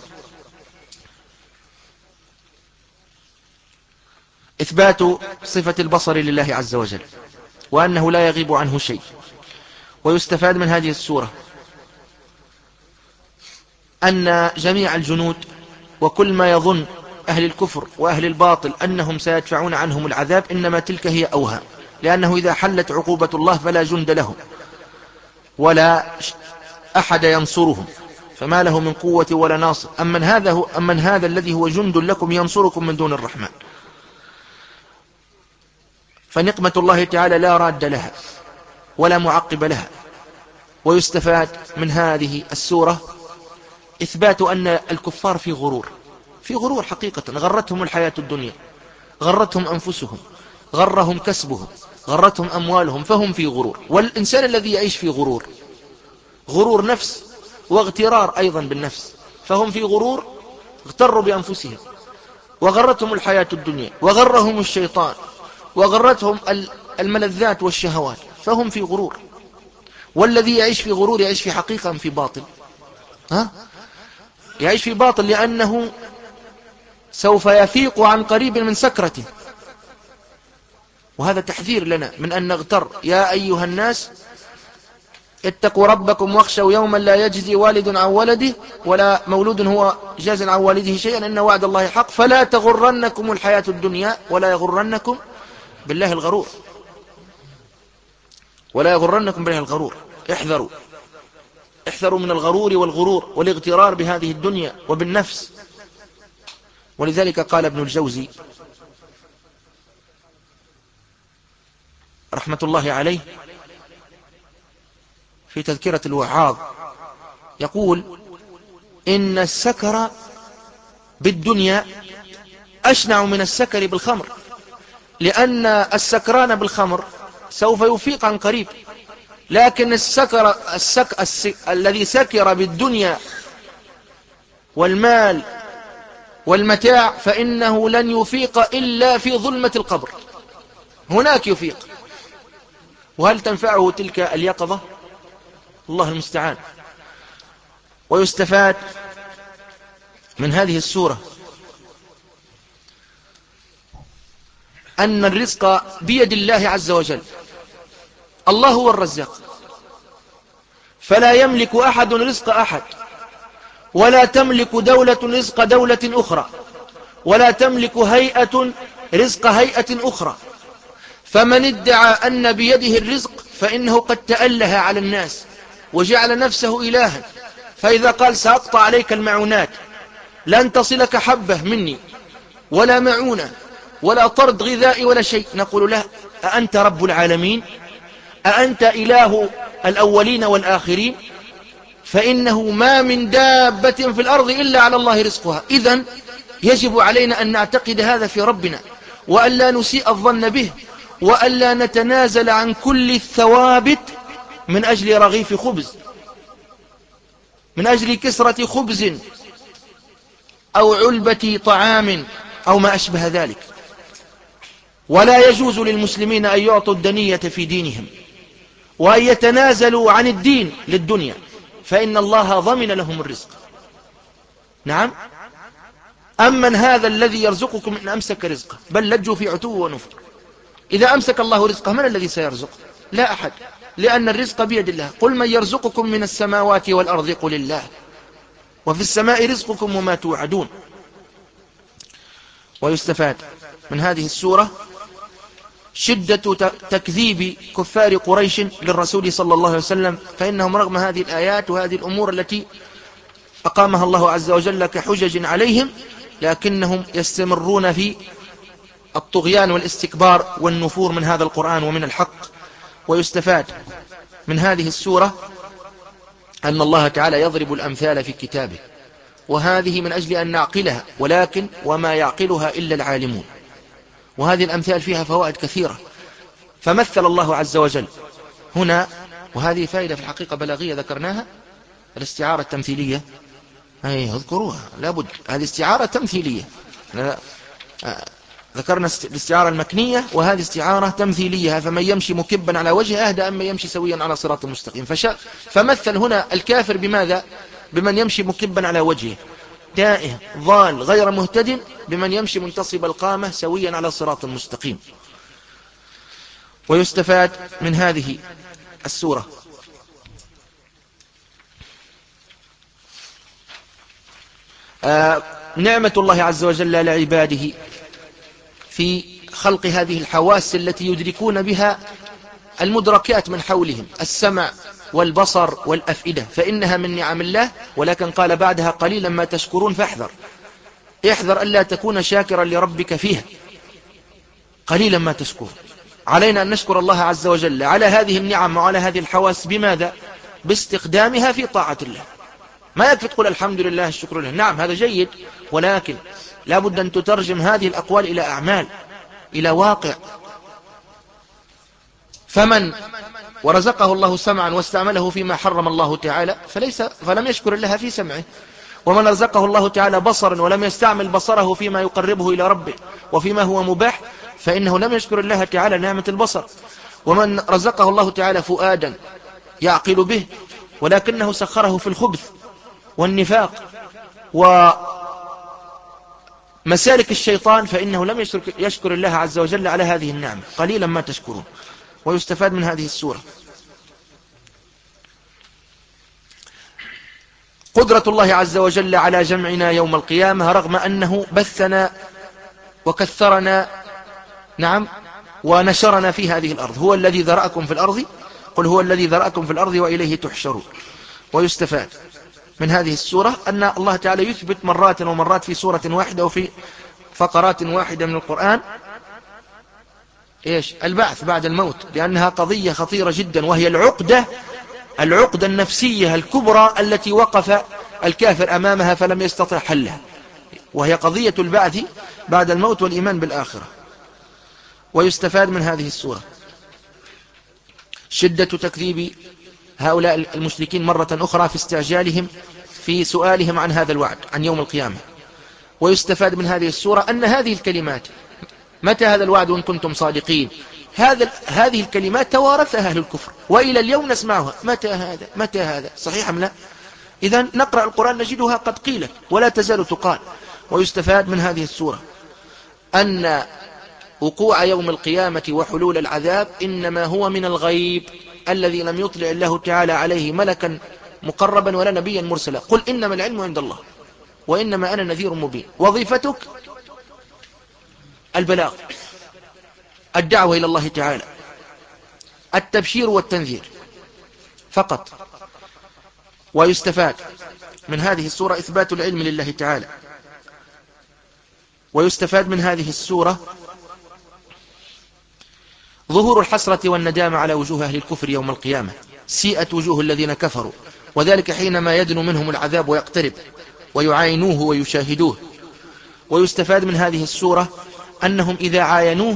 إثبات صفة البصر لله عز وجل، وأنه لا يغيب عنه شيء. ويستفاد من هذه السورة أن جميع الجنود وكل ما يظن أهل الكفر وأهل الباطل أنهم سيدفعون عنهم العذاب، إنما تلك هي أوهام، لأنه إذا حلت عقوبة الله فلا جند لهم ولا أحد ينصرهم، فما له من قوة ولا ناصر. أمن هذا, هو أمن هذا الذي هو جند لكم ينصركم من دون الرحمن. فنقمة الله تعالى لا راد لها ولا معقب لها. ويستفاد من هذه السورة إثبات أن الكفار في غرور، في غرور حقيقة، غرتهم الحياة الدنيا، غرتهم أنفسهم، غرهم كسبهم، غرتهم أموالهم، فهم في غرور. والإنسان الذي يعيش في غرور، غرور نفس واغترار أيضا بالنفس، فهم في غرور، اغتروا بأنفسهم وغرتهم الحياة الدنيا وغرهم الشيطان وغرتهم الملذات والشهوات، فهم في غرور. والذي يعيش في غرور يعيش في حقيقة في باطل، ها؟ يعيش في باطل، لأنه سوف يفيق عن قريب من سكرته. وهذا تحذير لنا من أن نغتر. يا أيها الناس اتقوا ربكم واخشوا يوما لا يجزي والد عن ولده ولا مولود هو جاز عن والده شيئا إن وعد الله حق فلا تغرنكم الحياة الدنيا ولا يغرنكم بالله الغرور، ولا يغرنكم بالله الغرور. احذروا احذروا من الغرور والغرور والاغترار بهذه الدنيا وبالنفس. ولذلك قال ابن الجوزي رحمة الله عليه في تذكرة الوعاظ، يقول إن السكر بالدنيا أشنع من السكر بالخمر، لأن السكران بالخمر سوف يفيق عن قريب، لكن السكر السك السك الذي سكر بالدنيا والمال والمتاع فإنه لن يفيق إلا في ظلمة القبر، هناك يفيق. وهل تنفعه تلك اليقظة؟ الله المستعان. ويستفاد من هذه السورة أن الرزق بيد الله عز وجل، الله هو الرزاق، فلا يملك أحد رزق أحد، ولا تملك دولة رزق دولة أخرى، ولا تملك هيئة رزق هيئة أخرى. فمن ادعى أن بيده الرزق فإنه قد تأله على الناس وجعل نفسه إلها، فإذا قال سأقطع عليك المعونات، لن تصلك حبة مني ولا معونة ولا طرد غذائي ولا شيء، نقول له أأنت رب العالمين؟ أأنت إله الأولين والآخرين؟ فإنه ما من دابة في الأرض إلا على الله رزقها. إذن يجب علينا أن نعتقد هذا في ربنا، وأن لا نسيء الظن به، وأن لا نتنازل عن كل الثوابت من أجل رغيف خبز، من أجل كسرة خبز أو علبة طعام أو ما أشبه ذلك. ولا يجوز للمسلمين أن يعطوا الدنية في دينهم وأن يتنازلوا عن الدين للدنيا، فإن الله ضمن لهم الرزق. نعم. أمن هذا الذي يرزقكم إن أمسك رزقه، بل لجوا في عتو ونفر. إذا أمسك الله رزقه من الذي سيرزق؟ لا أحد، لأن الرزق بيد الله. قل من يرزقكم من السماوات والأرض قل الله وفي السماء رزقكم وما توعدون. ويستفاد من هذه السورة شدة تكذيب كفار قريش للرسول صلى الله عليه وسلم، فإنهم رغم هذه الآيات وهذه الأمور التي أقامها الله عز وجل كحجج عليهم، لكنهم يستمرون في الطغيان والاستكبار والنفور من هذا القرآن ومن الحق. ويستفاد من هذه السورة أن الله تعالى يضرب الأمثال في كتابه، وهذه من أجل أن نعقلها، ولكن وما يعقلها إلا العالمون. وهذه الأمثال فيها فوائد كثيرة. فمثل الله عز وجل هنا، وهذه فائدة في الحقيقة بلاغية ذكرناها، الاستعارة التمثيلية، أي اذكروها لابد، هذه استعارة تمثيلية. ذكرنا الاستعارة المكنية، وهذه استعارة تمثيلية. فمن يمشي مكبا على وجهه أهدى أما يمشي سويا على صراط مستقيم. فمثل هنا الكافر بماذا؟ بمن يمشي مكبا على وجهه تائه ضال غير مهتد، بمن يمشي منتصب القامة سويا على صراط مستقيم. ويستفاد من هذه السورة آه نعمة الله عز وجل لعباده في خلق هذه الحواس التي يدركون بها المدركات من حولهم، السمع والبصر والأفئدة، فإنها من نعم الله. ولكن قال بعدها قليلا ما تشكرون، فاحذر احذر ألا تكون شاكرا لربك فيها، قليلا ما تشكر. علينا أن نشكر الله عز وجل على هذه النعم وعلى هذه الحواس، بماذا؟ باستخدامها في طاعة الله. ما يكفي تقول الحمد لله الشكر له، نعم هذا جيد، ولكن لا بد أن تترجم هذه الأقوال إلى أعمال، إلى واقع. فمن ورزقه الله سمعا واستعمله فيما حرم الله تعالى فليس فلم يشكر الله في سمعه، ومن رزقه الله تعالى بصرا ولم يستعمل بصره فيما يقربه إلى ربه وفيما هو مباح فإنه لم يشكر الله تعالى نعمة البصر، ومن رزقه الله تعالى فؤادا يعقل به ولكنه سخره في الخبث والنفاق ومسالك الشيطان فإنه لم يشكر الله عز وجل على هذه النعمة، قليلا ما تشكرون. ويستفاد من هذه السورة قدرة الله عز وجل على جمعنا يوم القيامة، رغم أنه بثنا وكثرنا، نعم، ونشرنا في هذه الأرض. هو الذي ذرأكم في الأرض، قل هو الذي ذرأكم في الأرض وإليه تحشرون. ويستفاد من هذه السورة أن الله تعالى يثبت مرات ومرات في سورة واحدة وفي فقرات واحدة من القرآن إيش؟ البعث بعد الموت، لأنها قضية خطيرة جدا، وهي العقدة العقدة النفسية الكبرى التي وقف الكافر أمامها فلم يستطع حلها، وهي قضية البعث بعد الموت والإيمان بالآخرة. ويستفاد من هذه السورة شدة تكذيب هؤلاء المشركين مرة أخرى في استعجالهم في سؤالهم عن هذا الوعد عن يوم القيامة. ويستفاد من هذه السورة أن هذه الكلمات، متى هذا الوعد إن كنتم صادقين، هذا هذه الكلمات توارثها أهل الكفر وإلى اليوم نسمعها، متى هذا متى هذا، صحيح أم لا؟ إذا نقرأ القرآن نجدها قد قيلت ولا تزال تقال. ويستفاد من هذه السورة أن وقوع يوم القيامة وحلول العذاب إنما هو من الغيب الذي لم يطلع الله تعالى عليه ملكا مقربا ولا نبيا مرسلا. قل إنما العلم عند الله وإنما أنا نذير مبين. وظيفتك البلاغ، الدعوة إلى الله تعالى، التبشير والتنذير فقط. ويستفاد من هذه السورة إثبات العلم لله تعالى. ويستفاد من هذه السورة ظهور الحسرة والندامة على وجوه أهل الكفر يوم القيامة، سيئت وجوه الذين كفروا، وذلك حينما يدنو منهم العذاب ويقترب ويعاينوه ويشاهدوه. ويستفاد من هذه السورة أنهم إذا عاينوه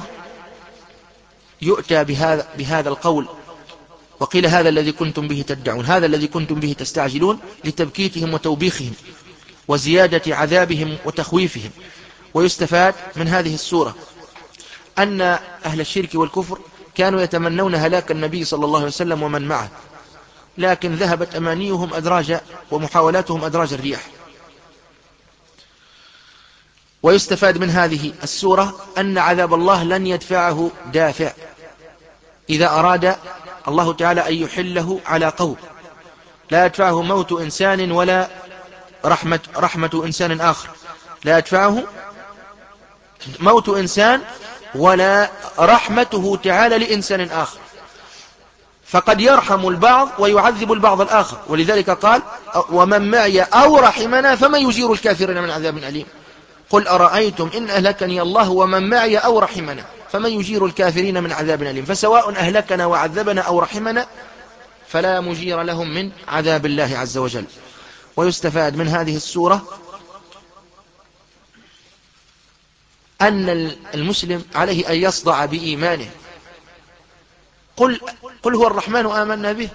يؤتى بهذا, بهذا القول، وقيل هذا الذي كنتم به تدعون، هذا الذي كنتم به تستعجلون، لتبكيتهم وتوبيخهم وزيادة عذابهم وتخويفهم. ويستفاد من هذه السورة أن أهل الشرك والكفر كانوا يتمنون هلاك النبي صلى الله عليه وسلم ومن معه، لكن ذهبت أمانيهم أدراج ومحاولاتهم أدراج الرياح. ويستفاد من هذه السورة أن عذاب الله لن يدفعه دافع إذا أراد الله تعالى أن يحله على قوم، لا يدفعه موت إنسان ولا رحمة, رحمة إنسان آخر، لا يدفعه موت إنسان ولا رحمته تعالى لإنسان آخر، فقد يرحم البعض ويعذب البعض الآخر. ولذلك قال ومن معي أو رحمنا فمن يجير الكافرين من عذاب أليم. قل أرأيتم إن أهلكني الله ومن معي أو رحمنا فمن يجير الكافرين من عذاب أليم. فسواء أهلكنا وعذبنا أو رحمنا فلا مجير لهم من عذاب الله عز وجل. ويستفاد من هذه السورة أن المسلم عليه أن يصدع بإيمانه. قل, قل هو الرحمن آمنا به،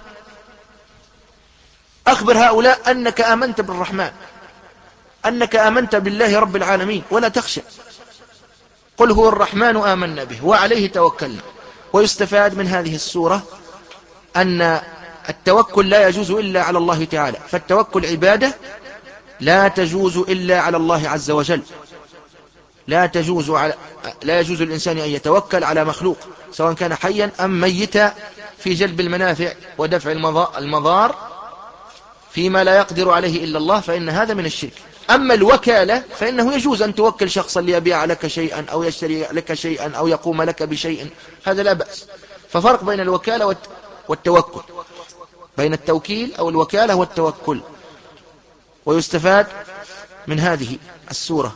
أخبر هؤلاء أنك آمنت بالرحمن، أنك آمنت بالله رب العالمين، ولا تخشى. قل هو الرحمن آمنا به وعليه توكلنا. ويستفاد من هذه السورة أن التوكل لا يجوز إلا على الله تعالى، فالتوكل عبادة لا تجوز إلا على الله عز وجل. لا تجوز على لا يجوز الإنسان أن يتوكل على مخلوق سواء كان حيا أم ميتا في جلب المنافع ودفع المضار فيما لا يقدر عليه إلا الله، فإن هذا من الشرك. أما الوكالة فإنه يجوز أن توكل شخصا ليبيع لك شيئا أو يشتري لك شيئا أو يقوم لك بشيء، هذا لا بأس. ففرق بين الوكالة والتوكل، بين التوكيل أو الوكالة والتوكل. ويستفاد من هذه السورة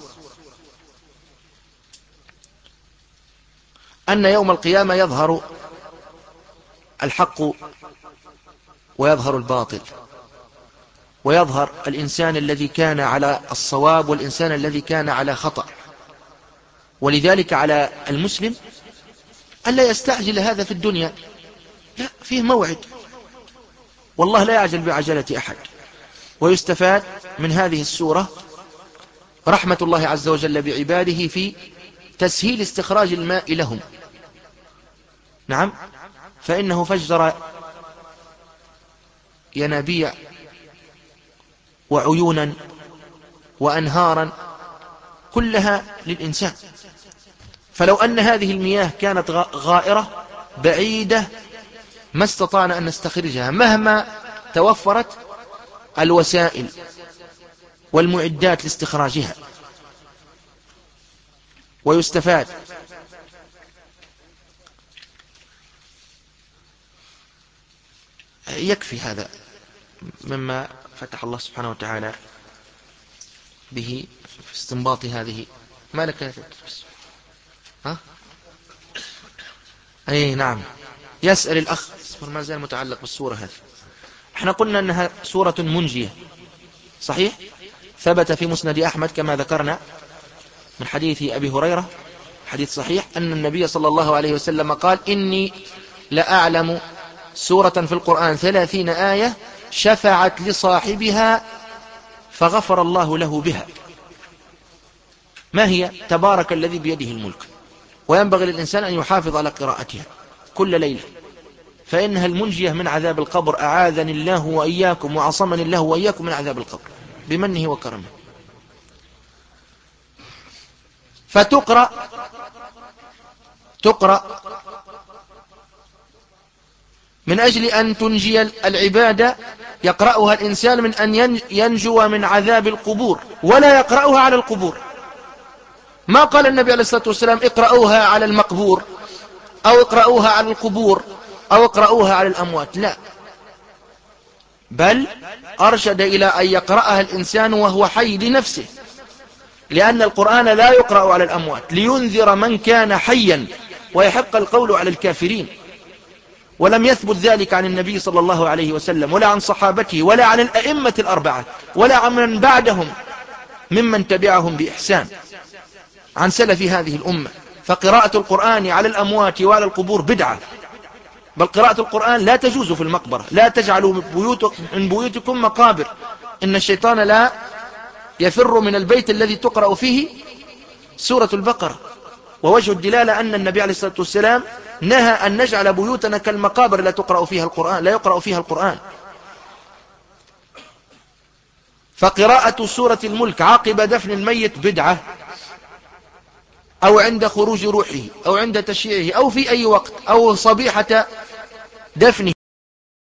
أن يوم القيامة يظهر الحق ويظهر الباطل، ويظهر الإنسان الذي كان على الصواب والإنسان الذي كان على خطأ. ولذلك على المسلم ألا يستعجل هذا في الدنيا، لا، فيه موعد، والله لا يعجل بعجلة أحد. ويستفاد من هذه السورة رحمة الله عز وجل بعباده في تسهيل استخراج الماء لهم. نعم، فإنه فجر ينابيع وعيونا وأنهارا كلها للإنسان. فلو أن هذه المياه كانت غائرة بعيدة ما استطعنا أن نستخرجها مهما توفرت الوسائل والمعدات لاستخراجها. ويستفاد يكفي هذا مما فتح الله سبحانه وتعالى به في استنباط هذه. ما لك تدرس؟ ها؟ أي نعم. يسأل الأخ ما زال متعلق بالسورة هذه. احنا قلنا أنها سورة منجية، صحيح؟ ثبت في مسند أحمد كما ذكرنا من حديث أبي هريرة، حديث صحيح، أن النبي صلى الله عليه وسلم قال إني لأعلم سورة في القرآن ثلاثين آية شفعت لصاحبها فغفر الله له بها. ما هي؟ تبارك الذي بيده الملك. وينبغي للإنسان أن يحافظ على قراءتها كل ليلة، فإنها المنجية من عذاب القبر. أعاذني الله وإياكم وعصمني الله وإياكم من عذاب القبر بمنه وكرمه. فتقرأ تقرأ من أجل أن تنجي العبادة، يقرأها الإنسان من أن ينجو من عذاب القبور، ولا يقرأها على القبور. ما قال النبي عليه الصلاة والسلام اقرأوها على المقبور أو اقرأوها على القبور أو اقرأوها على الأموات، لا، بل أرشد إلى أن يقرأها الإنسان وهو حي لنفسه، لأن القرآن لا يقرأ على الأموات لينذر من كان حيا ويحق القول على الكافرين. ولم يثبت ذلك عن النبي صلى الله عليه وسلم ولا عن صحابته ولا عن الأئمة الأربعة ولا عن من بعدهم ممن تبعهم بإحسان عن سلف هذه الأمة. فقراءة القرآن على الأموات وعلى القبور بدعة، بل قراءة القرآن لا تجوز في المقبرة. لا تجعلوا من بيوتكم مقابر، إن الشيطان لا يفر من البيت الذي تقرأ فيه سورة البقرة. ووجه الدلالة أن النبي عليه الصلاة والسلام نهى أن نجعل بيوتنا كالمقابر لا تقرأ فيها القرآن لا يقرأ فيها القرآن. فقراءة سورة الملك عقب دفن الميت بدعة، أو عند خروج روحه أو عند تشييعه أو في أي وقت أو صبيحة دفنه